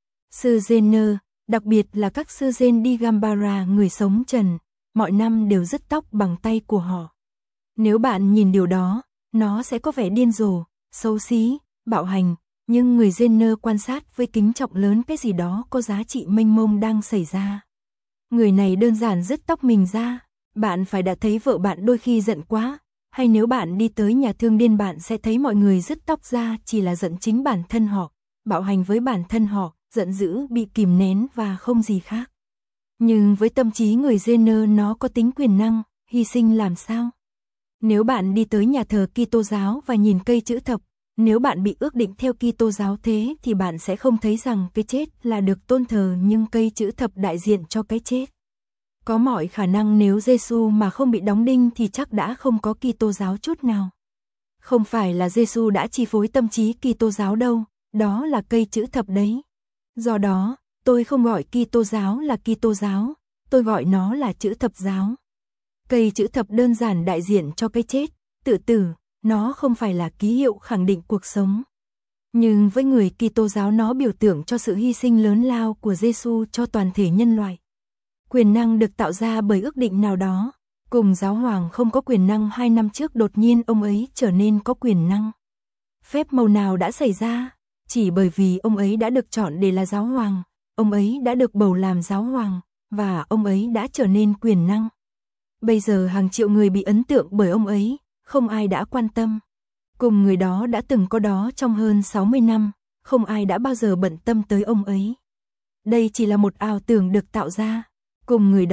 Sư Jenner, đặc biệt là các sư Zen Digambara người sống trần, mọi năm đều rứt tóc bằng tay của họ. Nếu bạn nhìn điều đó, nó sẽ có vẻ điên rồ, xấu xí, bạo hành, nhưng người Jenner quan sát với kính trọng lớn cái gì đó có giá trị mênh mông đang xảy ra. Người này đơn giản rứt tóc mình ra, bạn phải đã thấy vợ bạn đôi khi giận quá, hay nếu bạn đi tới nhà thương điên bạn sẽ thấy mọi người rứt tóc ra chỉ là giận chính bản thân họ, bạo hành với bản thân họ, giận dữ bị kìm nén và không gì khác. Nhưng với tâm trí người Jenner nó có tính quyền năng, hy sinh làm sao? Nếu bạn đi tới nhà thờ Kitô giáo và nhìn cây chữ thập, nếu bạn bị ước định theo Kitô giáo thế thì bạn sẽ không thấy rằng cái chết là được tôn thờ nhưng cây chữ thập đại diện cho cái chết. Có mọi khả năng nếu Giêsu mà không bị đóng đinh thì chắc đã không có Kitô giáo chút nào. Không phải là Giêsu đã chi phối tâm trí Kitô giáo đâu, đó là cây chữ thập đấy. Do đó, tôi không gọi Kitô giáo là Kitô giáo, tôi gọi nó là chữ thập giáo. Cây chữ thập đơn giản đại diện cho cái chết, tự tử, nó không phải là ký hiệu khẳng định cuộc sống. Nhưng với người Kitô giáo nó biểu tượng cho sự hy sinh lớn lao của Giêsu cho toàn thể nhân loại. Quyền năng được tạo ra bởi ước định nào đó, cùng giáo hoàng không có quyền năng 2 năm trước đột nhiên ông ấy trở nên có quyền năng. Phép màu nào đã xảy ra? Chỉ bởi vì ông ấy đã được chọn để là giáo hoàng, ông ấy đã được bầu làm giáo hoàng, và ông ấy đã trở nên quyền năng. Bây giờ hàng triệu người bị ấn tượng bởi ông ấy, không ai đã quan tâm. Cùng người đó đã từng có đó trong hơn 60 năm, không ai đã bao giờ bận tâm tới ông ấy. Đây chỉ là một ảo tưởng được tạo ra. Cùng người đó,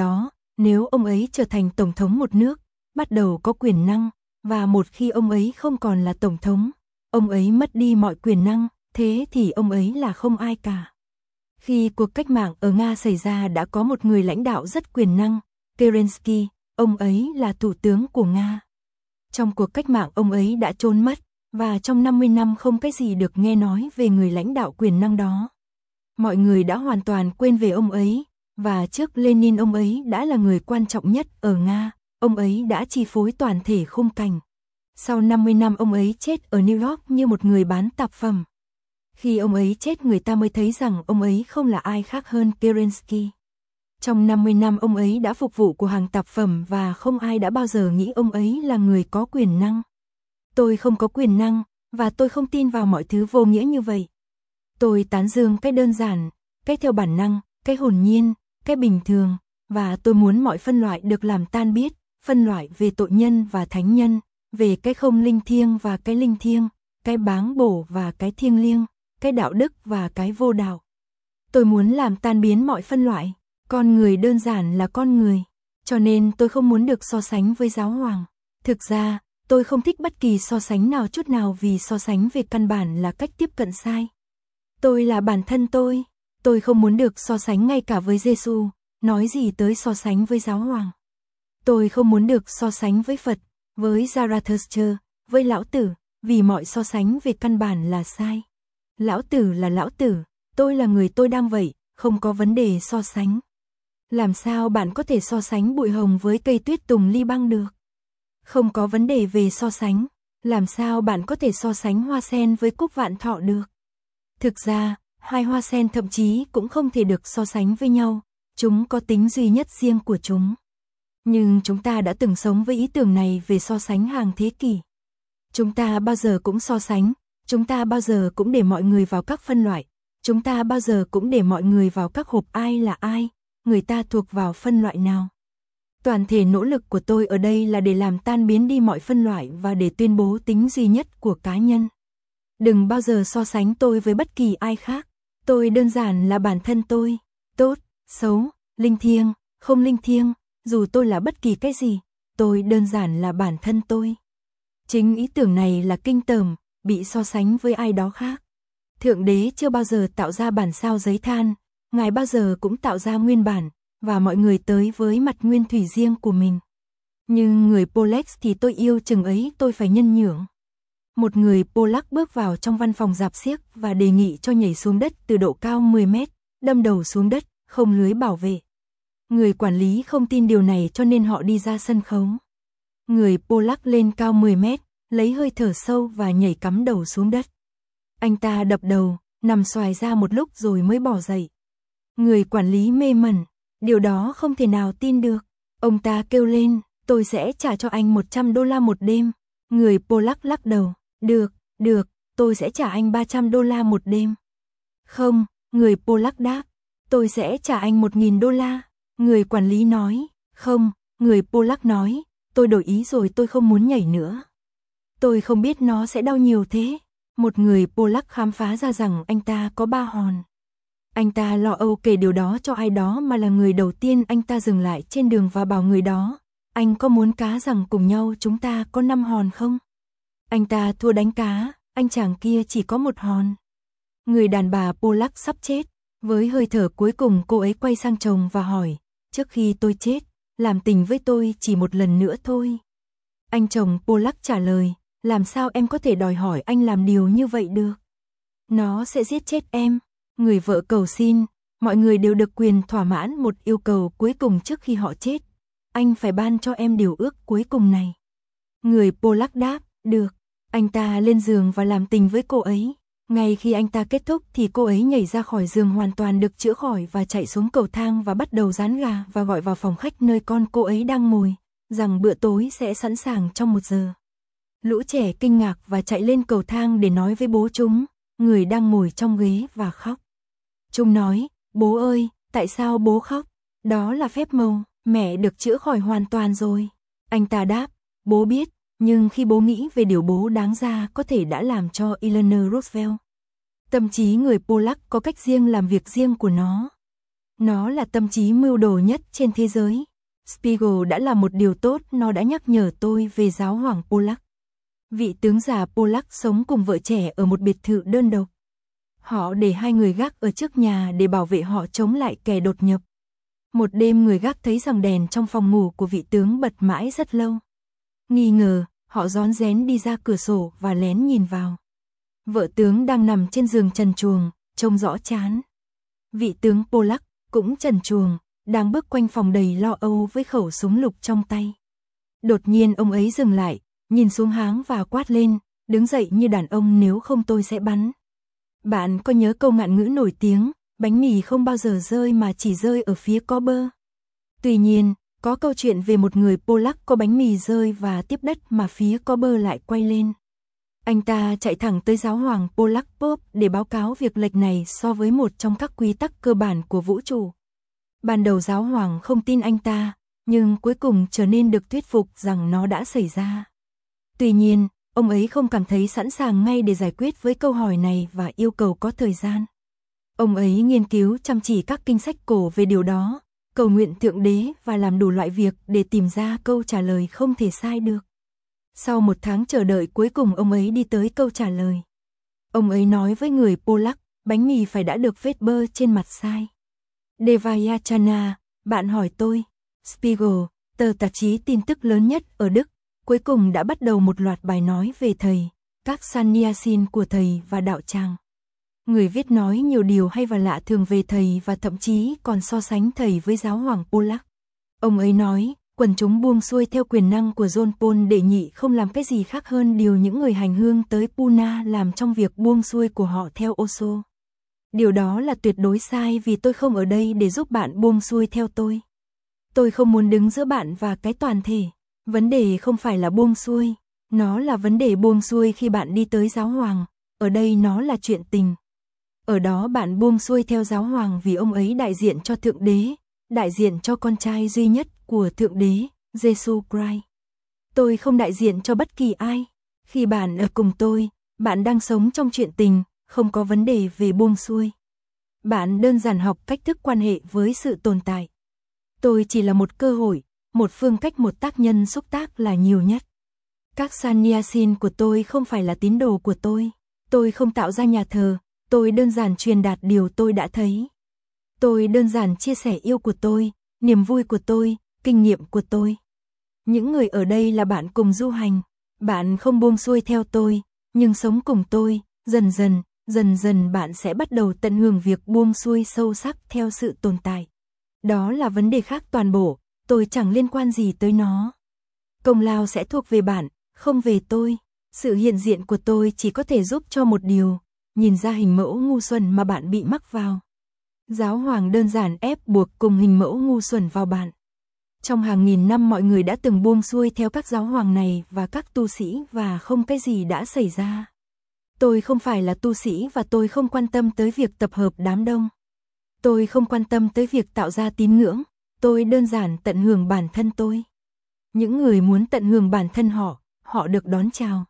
nếu ông ấy trở thành tổng thống một nước, bắt đầu có quyền năng, và một khi ông ấy không còn là tổng thống, ông ấy mất đi mọi quyền năng, thế thì ông ấy là không ai cả. Khi cuộc cách mạng ở Nga xảy ra đã có một người lãnh đạo rất quyền năng, Kerensky, ông ấy là thủ tướng của Nga. Trong cuộc cách mạng ông ấy đã trốn mất, và trong 50 năm không cái gì được nghe nói về người lãnh đạo quyền năng đó. Mọi người đã hoàn toàn quên về ông ấy, và trước Lenin ông ấy đã là người quan trọng nhất ở Nga, ông ấy đã chi phối toàn thể khung cảnh. Sau 50 năm ông ấy chết ở New York như một người bán tạp phẩm. Khi ông ấy chết người ta mới thấy rằng ông ấy không là ai khác hơn Kerensky. Trong 50 năm ông ấy đã phục vụ của hàng tạp phẩm và không ai đã bao giờ nghĩ ông ấy là người có quyền năng. Tôi không có quyền năng, và tôi không tin vào mọi thứ vô nghĩa như vậy. Tôi tán dương cái đơn giản, cái theo bản năng, cái hồn nhiên, cái bình thường, và tôi muốn mọi phân loại được làm tan biết, phân loại về tội nhân và thánh nhân, về cái không linh thiêng và cái linh thiêng, cái báng bổ và cái thiêng liêng, cái đạo đức và cái vô đạo. Tôi muốn làm tan biến mọi phân loại, con người đơn giản là con người, cho nên tôi không muốn được so sánh với giáo hoàng. Thực ra, tôi không thích bất kỳ so sánh nào chút nào vì so sánh về căn bản là cách tiếp cận sai. Tôi là bản thân tôi không muốn được so sánh ngay cả với Giêsu, nói gì tới so sánh với giáo hoàng. Tôi không muốn được so sánh với Phật, với Zarathustra, với Lão Tử, vì mọi so sánh về căn bản là sai. Lão Tử là Lão Tử, tôi là người tôi đang vậy, không có vấn đề so sánh. Làm sao bạn có thể so sánh bụi hồng với cây tuyết tùng ly băng được? Không có vấn đề về so sánh. Làm sao bạn có thể so sánh hoa sen với cúc vạn thọ được? Thực ra, hai hoa sen thậm chí cũng không thể được so sánh với nhau, chúng có tính duy nhất riêng của chúng. Nhưng chúng ta đã từng sống với ý tưởng này về so sánh hàng thế kỷ. Chúng ta bao giờ cũng so sánh, chúng ta bao giờ cũng để mọi người vào các phân loại, chúng ta bao giờ cũng để mọi người vào các hộp ai là ai, người ta thuộc vào phân loại nào. Toàn thể nỗ lực của tôi ở đây là để làm tan biến đi mọi phân loại và để tuyên bố tính duy nhất của cá nhân. Đừng bao giờ so sánh tôi với bất kỳ ai khác. Tôi đơn giản là bản thân tôi, tốt, xấu, linh thiêng, không linh thiêng, dù tôi là bất kỳ cái gì, tôi đơn giản là bản thân tôi. Chính ý tưởng này là kinh tởm, bị so sánh với ai đó khác. Thượng đế chưa bao giờ tạo ra bản sao giấy than, Ngài bao giờ cũng tạo ra nguyên bản, và mọi người tới với mặt nguyên thủy riêng của mình. Nhưng người Polak thì tôi yêu chừng ấy tôi phải nhân nhượng. Một người Polak bước vào trong văn phòng rạp xiếc và đề nghị cho nhảy xuống đất từ độ cao 10 mét, đâm đầu xuống đất, không lưới bảo vệ. Người quản lý không tin điều này cho nên họ đi ra sân khấu. Người Polak lên cao 10 mét, lấy hơi thở sâu và nhảy cắm đầu xuống đất. Anh ta đập đầu, nằm xoài ra một lúc rồi mới bỏ dậy. Người quản lý mê mẩn, điều đó không thể nào tin được. Ông ta kêu lên, tôi sẽ trả cho anh $100 một đêm. Người Polak lắc đầu, được, tôi sẽ trả anh $300 một đêm. Không, người Polak đáp, tôi sẽ trả anh $1.000. Người quản lý nói, không, người Polak nói, tôi đổi ý rồi tôi không muốn nhảy nữa. Tôi không biết nó sẽ đau nhiều thế. Một người Polak khám phá ra rằng anh ta có 3 hòn. Anh ta lo âu kể điều đó cho ai đó mà là người đầu tiên anh ta dừng lại trên đường và bảo người đó, anh có muốn cá rằng cùng nhau chúng ta có 5 hòn không? Anh ta thua đánh cá, anh chàng kia chỉ có 1 hòn. Người đàn bà Polak sắp chết, với hơi thở cuối cùng cô ấy quay sang chồng và hỏi, trước khi tôi chết, làm tình với tôi chỉ một lần nữa thôi. Anh chồng Polak trả lời, làm sao em có thể đòi hỏi anh làm điều như vậy được? Nó sẽ giết chết em. Người vợ cầu xin, mọi người đều được quyền thỏa mãn một yêu cầu cuối cùng trước khi họ chết. Anh phải ban cho em điều ước cuối cùng này. Người Polak đáp, được. Anh ta lên giường và làm tình với cô ấy. Ngay khi anh ta kết thúc thì cô ấy nhảy ra khỏi giường hoàn toàn được chữa khỏi và chạy xuống cầu thang và bắt đầu rán gà và gọi vào phòng khách nơi con cô ấy đang ngồi, rằng bữa tối sẽ sẵn sàng trong 1 giờ. Lũ trẻ kinh ngạc và chạy lên cầu thang để nói với bố chúng, người đang ngồi trong ghế và khóc. Chúng nói, bố ơi, tại sao bố khóc? Đó là phép màu, mẹ được chữa khỏi hoàn toàn rồi. Anh ta đáp, bố biết, nhưng khi bố nghĩ về điều bố đáng ra có thể đã làm cho Eleanor Roosevelt. Tâm trí người Polak có cách riêng làm việc riêng của nó. Nó là tâm trí mưu đồ nhất trên thế giới. Spiegel đã làm một điều tốt, nó đã nhắc nhở tôi về giáo hoàng Polak. Vị tướng già Polak sống cùng vợ trẻ ở một biệt thự đơn độc. Họ để 2 người gác ở trước nhà để bảo vệ họ chống lại kẻ đột nhập. Một đêm người gác thấy rằng đèn trong phòng ngủ của vị tướng bật mãi rất lâu. Nghi ngờ, họ rón rén đi ra cửa sổ và lén nhìn vào. Vợ tướng đang nằm trên giường trần truồng, trông rõ chán. Vị tướng Polak cũng trần truồng, đang bước quanh phòng đầy lo âu với khẩu súng lục trong tay. Đột nhiên ông ấy dừng lại, nhìn xuống háng và quát lên, đứng dậy như đàn ông, nếu không tôi sẽ bắn. Bạn có nhớ câu ngạn ngữ nổi tiếng, bánh mì không bao giờ rơi mà chỉ rơi ở phía có bơ. Tuy nhiên, có câu chuyện về một người Polak có bánh mì rơi và tiếp đất mà phía có bơ lại quay lên. Anh ta chạy thẳng tới giáo hoàng Polak Pope để báo cáo việc lệch này so với một trong các quy tắc cơ bản của vũ trụ. Ban đầu giáo hoàng không tin anh ta, nhưng cuối cùng trở nên được thuyết phục rằng nó đã xảy ra. Tuy nhiên, ông ấy không cảm thấy sẵn sàng ngay để giải quyết với câu hỏi này và yêu cầu có thời gian. Ông ấy nghiên cứu chăm chỉ các kinh sách cổ về điều đó, cầu nguyện Thượng Đế và làm đủ loại việc để tìm ra câu trả lời không thể sai được. Sau 1 tháng chờ đợi, cuối cùng ông ấy đi tới câu trả lời. Ông ấy nói với người Polak, bánh mì phải đã được vết bơ trên mặt sai. Devayachana, bạn hỏi tôi. Spiegel, tờ tạp chí tin tức lớn nhất ở Đức, cuối cùng đã bắt đầu một loạt bài nói về thầy, các sannyasin của thầy và đạo tràng. Người viết nói nhiều điều hay và lạ thường về thầy và thậm chí còn so sánh thầy với giáo hoàng Polak. Ông ấy nói, quần chúng buông xuôi theo quyền năng của John Paul đệ nhị không làm cái gì khác hơn điều những người hành hương tới Pune làm trong việc buông xuôi của họ theo Osho. Điều đó là tuyệt đối sai vì tôi không ở đây để giúp bạn buông xuôi theo tôi. Tôi không muốn đứng giữa bạn và cái toàn thể. Vấn đề không phải là buông xuôi, nó là vấn đề buông xuôi khi bạn đi tới giáo hoàng, ở đây nó là chuyện tình. Ở đó bạn buông xuôi theo giáo hoàng vì ông ấy đại diện cho Thượng Đế, đại diện cho con trai duy nhất của Thượng Đế, Jesus Christ. Tôi không đại diện cho bất kỳ ai. Khi bạn ở cùng tôi, bạn đang sống trong chuyện tình, không có vấn đề về buông xuôi. Bạn đơn giản học cách thức quan hệ với sự tồn tại. Tôi chỉ là một cơ hội, một phương cách, một tác nhân xúc tác là nhiều nhất. Các sannyasin của tôi không phải là tín đồ của tôi. Tôi không tạo ra nhà thờ, tôi đơn giản truyền đạt điều tôi đã thấy. Tôi đơn giản chia sẻ yêu của tôi, niềm vui của tôi, kinh nghiệm của tôi. Những người ở đây là bạn cùng du hành. Bạn không buông xuôi theo tôi, nhưng sống cùng tôi, dần dần bạn sẽ bắt đầu tận hưởng việc buông xuôi sâu sắc theo sự tồn tại. Đó là vấn đề khác toàn bộ, tôi chẳng liên quan gì tới nó. Công lao sẽ thuộc về bạn, không về tôi. Sự hiện diện của tôi chỉ có thể giúp cho một điều, nhìn ra hình mẫu ngu xuẩn mà bạn bị mắc vào. Giáo hoàng đơn giản ép buộc cùng hình mẫu ngu xuẩn vào bạn. Trong hàng nghìn năm mọi người đã từng buông xuôi theo các giáo hoàng này và các tu sĩ và không cái gì đã xảy ra. Tôi không phải là tu sĩ và tôi không quan tâm tới việc tập hợp đám đông. Tôi không quan tâm tới việc tạo ra tín ngưỡng, tôi đơn giản tận hưởng bản thân tôi. Những người muốn tận hưởng bản thân họ được đón chào.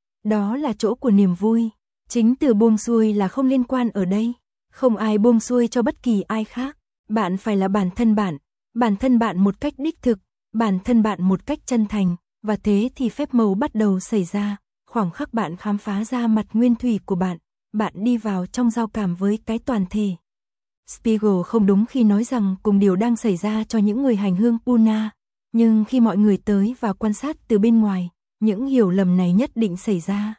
Đó là chỗ của niềm vui. Chính từ buông xuôi là không liên quan ở đây. Không ai buông xuôi cho bất kỳ ai khác. Bạn phải là bản thân bạn một cách đích thực, bản thân bạn một cách chân thành, và thế thì phép màu bắt đầu xảy ra. Khoảng khắc bạn khám phá ra mặt nguyên thủy của bạn đi vào trong giao cảm với cái toàn thể. Spiegel không đúng khi nói rằng cùng điều đang xảy ra cho những người hành hương Pune, nhưng khi mọi người tới và quan sát từ bên ngoài, những hiểu lầm này nhất định xảy ra.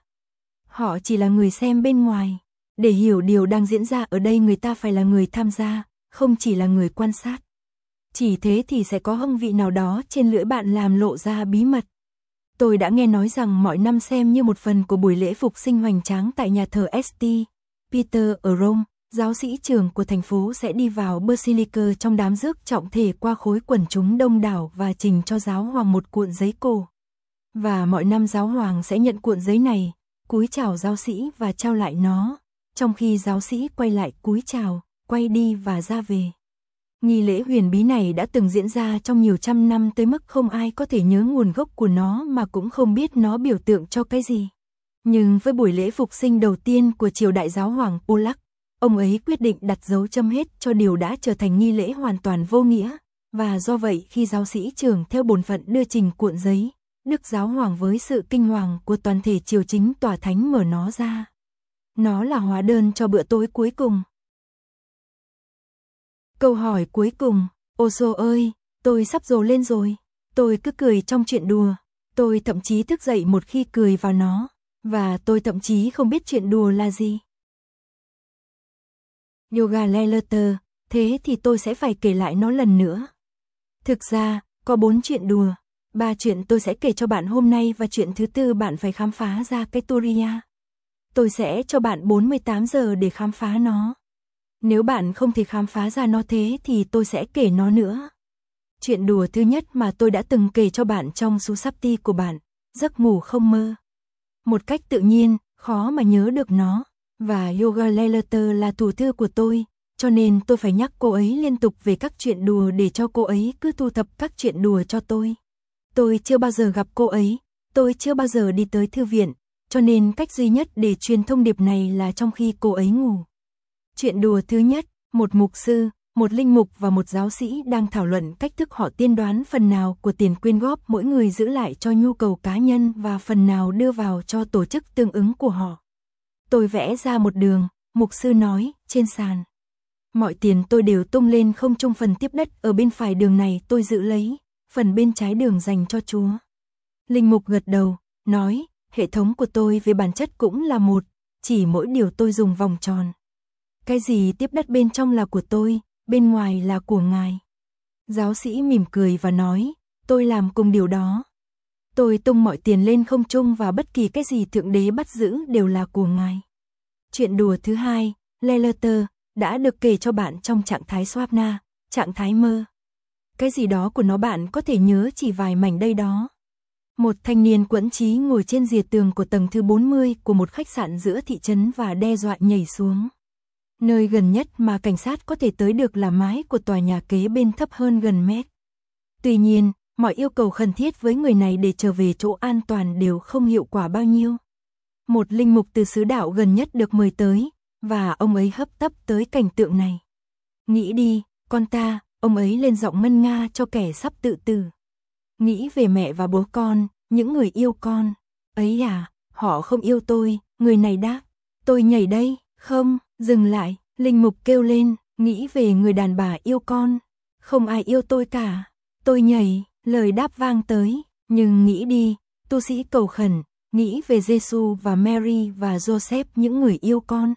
Họ chỉ là người xem bên ngoài. Để hiểu điều đang diễn ra ở đây người ta phải là người tham gia, không chỉ là người quan sát. Chỉ thế thì sẽ có hương vị nào đó trên lưỡi bạn làm lộ ra bí mật. Tôi đã nghe nói rằng mọi năm xem như một phần của buổi lễ phục sinh hoành tráng tại nhà thờ St. Peter ở Rome, giáo sĩ trưởng của thành phố sẽ đi vào Basilica trong đám rước trọng thể qua khối quần chúng đông đảo và trình cho giáo hoàng một cuộn giấy cổ. Và mọi năm giáo hoàng sẽ nhận cuộn giấy này, cúi chào giáo sĩ và trao lại nó, trong khi giáo sĩ quay lại cúi chào, quay đi và ra về. Nghi lễ huyền bí này đã từng diễn ra trong nhiều trăm năm tới mức không ai có thể nhớ nguồn gốc của nó mà cũng không biết nó biểu tượng cho cái gì. Nhưng với buổi lễ phục sinh đầu tiên của triều đại giáo hoàng Polak, ông ấy quyết định đặt dấu chấm hết cho điều đã trở thành nghi lễ hoàn toàn vô nghĩa, và do vậy khi giáo sĩ trưởng theo bổn phận đưa trình cuộn giấy, Đức Giáo Hoàng với sự kinh hoàng của toàn thể triều chính tòa thánh mở nó ra. Nó là hóa đơn cho bữa tối cuối cùng. Câu hỏi cuối cùng, Osho ơi, tôi sắp rồ lên rồi. Tôi cứ cười trong chuyện đùa. Tôi thậm chí thức dậy một khi cười vào nó. Và tôi thậm chí không biết chuyện đùa là gì. Yoga Letter, thế thì tôi sẽ phải kể lại nó lần nữa. Thực ra, có 4 chuyện đùa. 3 chuyện tôi sẽ kể cho bạn hôm nay và chuyện thứ tư bạn phải khám phá ra cái Turiya. Tôi sẽ cho bạn 48 giờ để khám phá nó. Nếu bạn không thể khám phá ra nó thế thì tôi sẽ kể nó nữa. Chuyện đùa thứ nhất mà tôi đã từng kể cho bạn trong Susapti của bạn, giấc ngủ không mơ. Một cách tự nhiên, khó mà nhớ được nó. Và Yoga Letter là thủ thư của tôi, cho nên tôi phải nhắc cô ấy liên tục về các chuyện đùa để cho cô ấy cứ thu thập các chuyện đùa cho tôi. Tôi chưa bao giờ gặp cô ấy, tôi chưa bao giờ đi tới thư viện, cho nên cách duy nhất để truyền thông điệp này là trong khi cô ấy ngủ. Chuyện đùa thứ nhất, một mục sư, một linh mục và một giáo sĩ đang thảo luận cách thức họ tiên đoán phần nào của tiền quyên góp mỗi người giữ lại cho nhu cầu cá nhân và phần nào đưa vào cho tổ chức tương ứng của họ. Tôi vẽ ra một đường, mục sư nói, trên sàn. Mọi tiền tôi đều tung lên không trung, phần tiếp đất ở bên phải đường này tôi giữ lấy, phần bên trái đường dành cho Chúa. Linh mục gật đầu, nói, hệ thống của tôi về bản chất cũng là một, chỉ mỗi điều tôi dùng vòng tròn. Cái gì tiếp đất bên trong là của tôi, bên ngoài là của ngài. Giáo sĩ mỉm cười và nói, tôi làm cùng điều đó. Tôi tung mọi tiền lên không trung và bất kỳ cái gì Thượng Đế bắt giữ đều là của ngài. Chuyện đùa thứ hai, Letter, đã được kể cho bạn trong trạng thái Swapna, trạng thái mơ. Cái gì đó của nó bạn có thể nhớ chỉ vài mảnh đây đó. Một thanh niên quẫn trí ngồi trên rìa tường của tầng thứ 40 của một khách sạn giữa thị trấn và đe dọa nhảy xuống. Nơi gần nhất mà cảnh sát có thể tới được là mái của tòa nhà kế bên thấp hơn gần mét. Tuy nhiên, mọi yêu cầu khẩn thiết với người này để trở về chỗ an toàn đều không hiệu quả bao nhiêu. Một linh mục từ xứ đạo gần nhất được mời tới, và ông ấy hấp tấp tới cảnh tượng này. Nghĩ đi, con ta, ông ấy lên giọng ngân nga cho kẻ sắp tự tử. Nghĩ về mẹ và bố con, những người yêu con. Ấy à, họ không yêu tôi, người này đáp. Tôi nhảy đây, không, dừng lại, linh mục kêu lên, nghĩ về người đàn bà yêu con. Không ai yêu tôi cả. Tôi nhảy, lời đáp vang tới, nhưng nghĩ đi, tu sĩ cầu khẩn, nghĩ về Giêsu và Mary và Joseph, những người yêu con.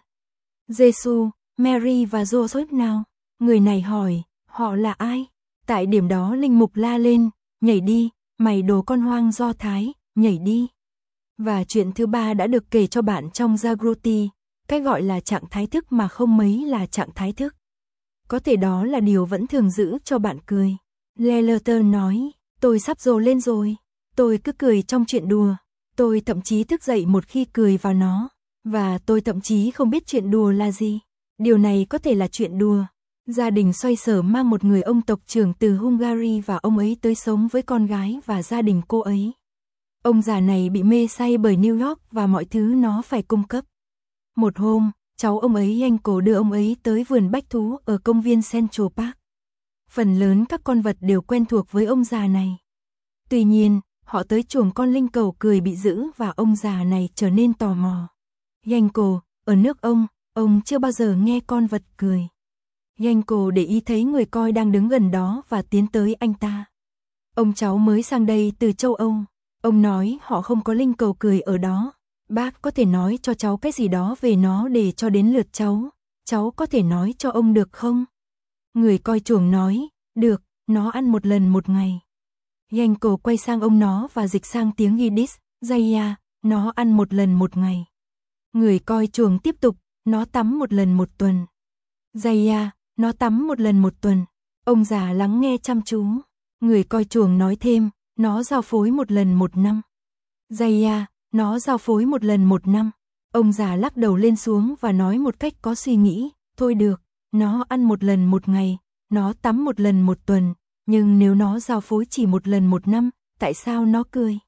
Giêsu, Mary và Joseph nào? Người này hỏi, họ là ai? Tại điểm đó linh mục la lên, nhảy đi, mày đồ con hoang Do Thái, nhảy đi. Và chuyện thứ ba đã được kể cho bạn trong Jagruti, cái gọi là trạng thái thức mà không mấy là trạng thái thức. Có thể đó là điều vẫn thường giữ cho bạn cười. Letter nói, tôi sắp rồ lên rồi. Tôi cứ cười trong chuyện đùa. Tôi thậm chí thức dậy một khi cười vào nó. Và tôi thậm chí không biết chuyện đùa là gì. Điều này có thể là chuyện đùa. Gia đình xoay sở mang một người ông tộc trưởng từ Hungary và ông ấy tới sống với con gái và gia đình cô ấy. Ông già này bị mê say bởi New York và mọi thứ nó phải cung cấp. Một hôm, cháu ông ấy anh cổ đưa ông ấy tới vườn bách thú ở công viên Central Park. Phần lớn các con vật đều quen thuộc với ông già này. Tuy nhiên, họ tới chuồng con linh cầu cười bị giữ và ông già này trở nên tò mò. Yanko, ở nước ông chưa bao giờ nghe con vật cười. Yanko để ý thấy người coi đang đứng gần đó và tiến tới anh ta. Ông cháu mới sang đây từ châu Âu. Ông nói họ không có linh cầu cười ở đó. Bác có thể nói cho cháu cái gì đó về nó để cho đến lượt cháu. Cháu có thể nói cho ông được không? Người coi chuồng nói, được, nó ăn một lần một ngày. Yanko quay sang ông nó và dịch sang tiếng Yiddish, Zaya, nó ăn một lần một ngày. Người coi chuồng tiếp tục, nó tắm một lần một tuần. Zaya, nó tắm một lần một tuần. Ông già lắng nghe chăm chú. Người coi chuồng nói thêm, nó giao phối một lần một năm. Zaya, nó giao phối một lần một năm. Ông già lắc đầu lên xuống và nói một cách có suy nghĩ, thôi được, nó ăn một lần một ngày, nó tắm một lần một tuần, nhưng nếu nó giao phối chỉ một lần một năm, tại sao nó cười?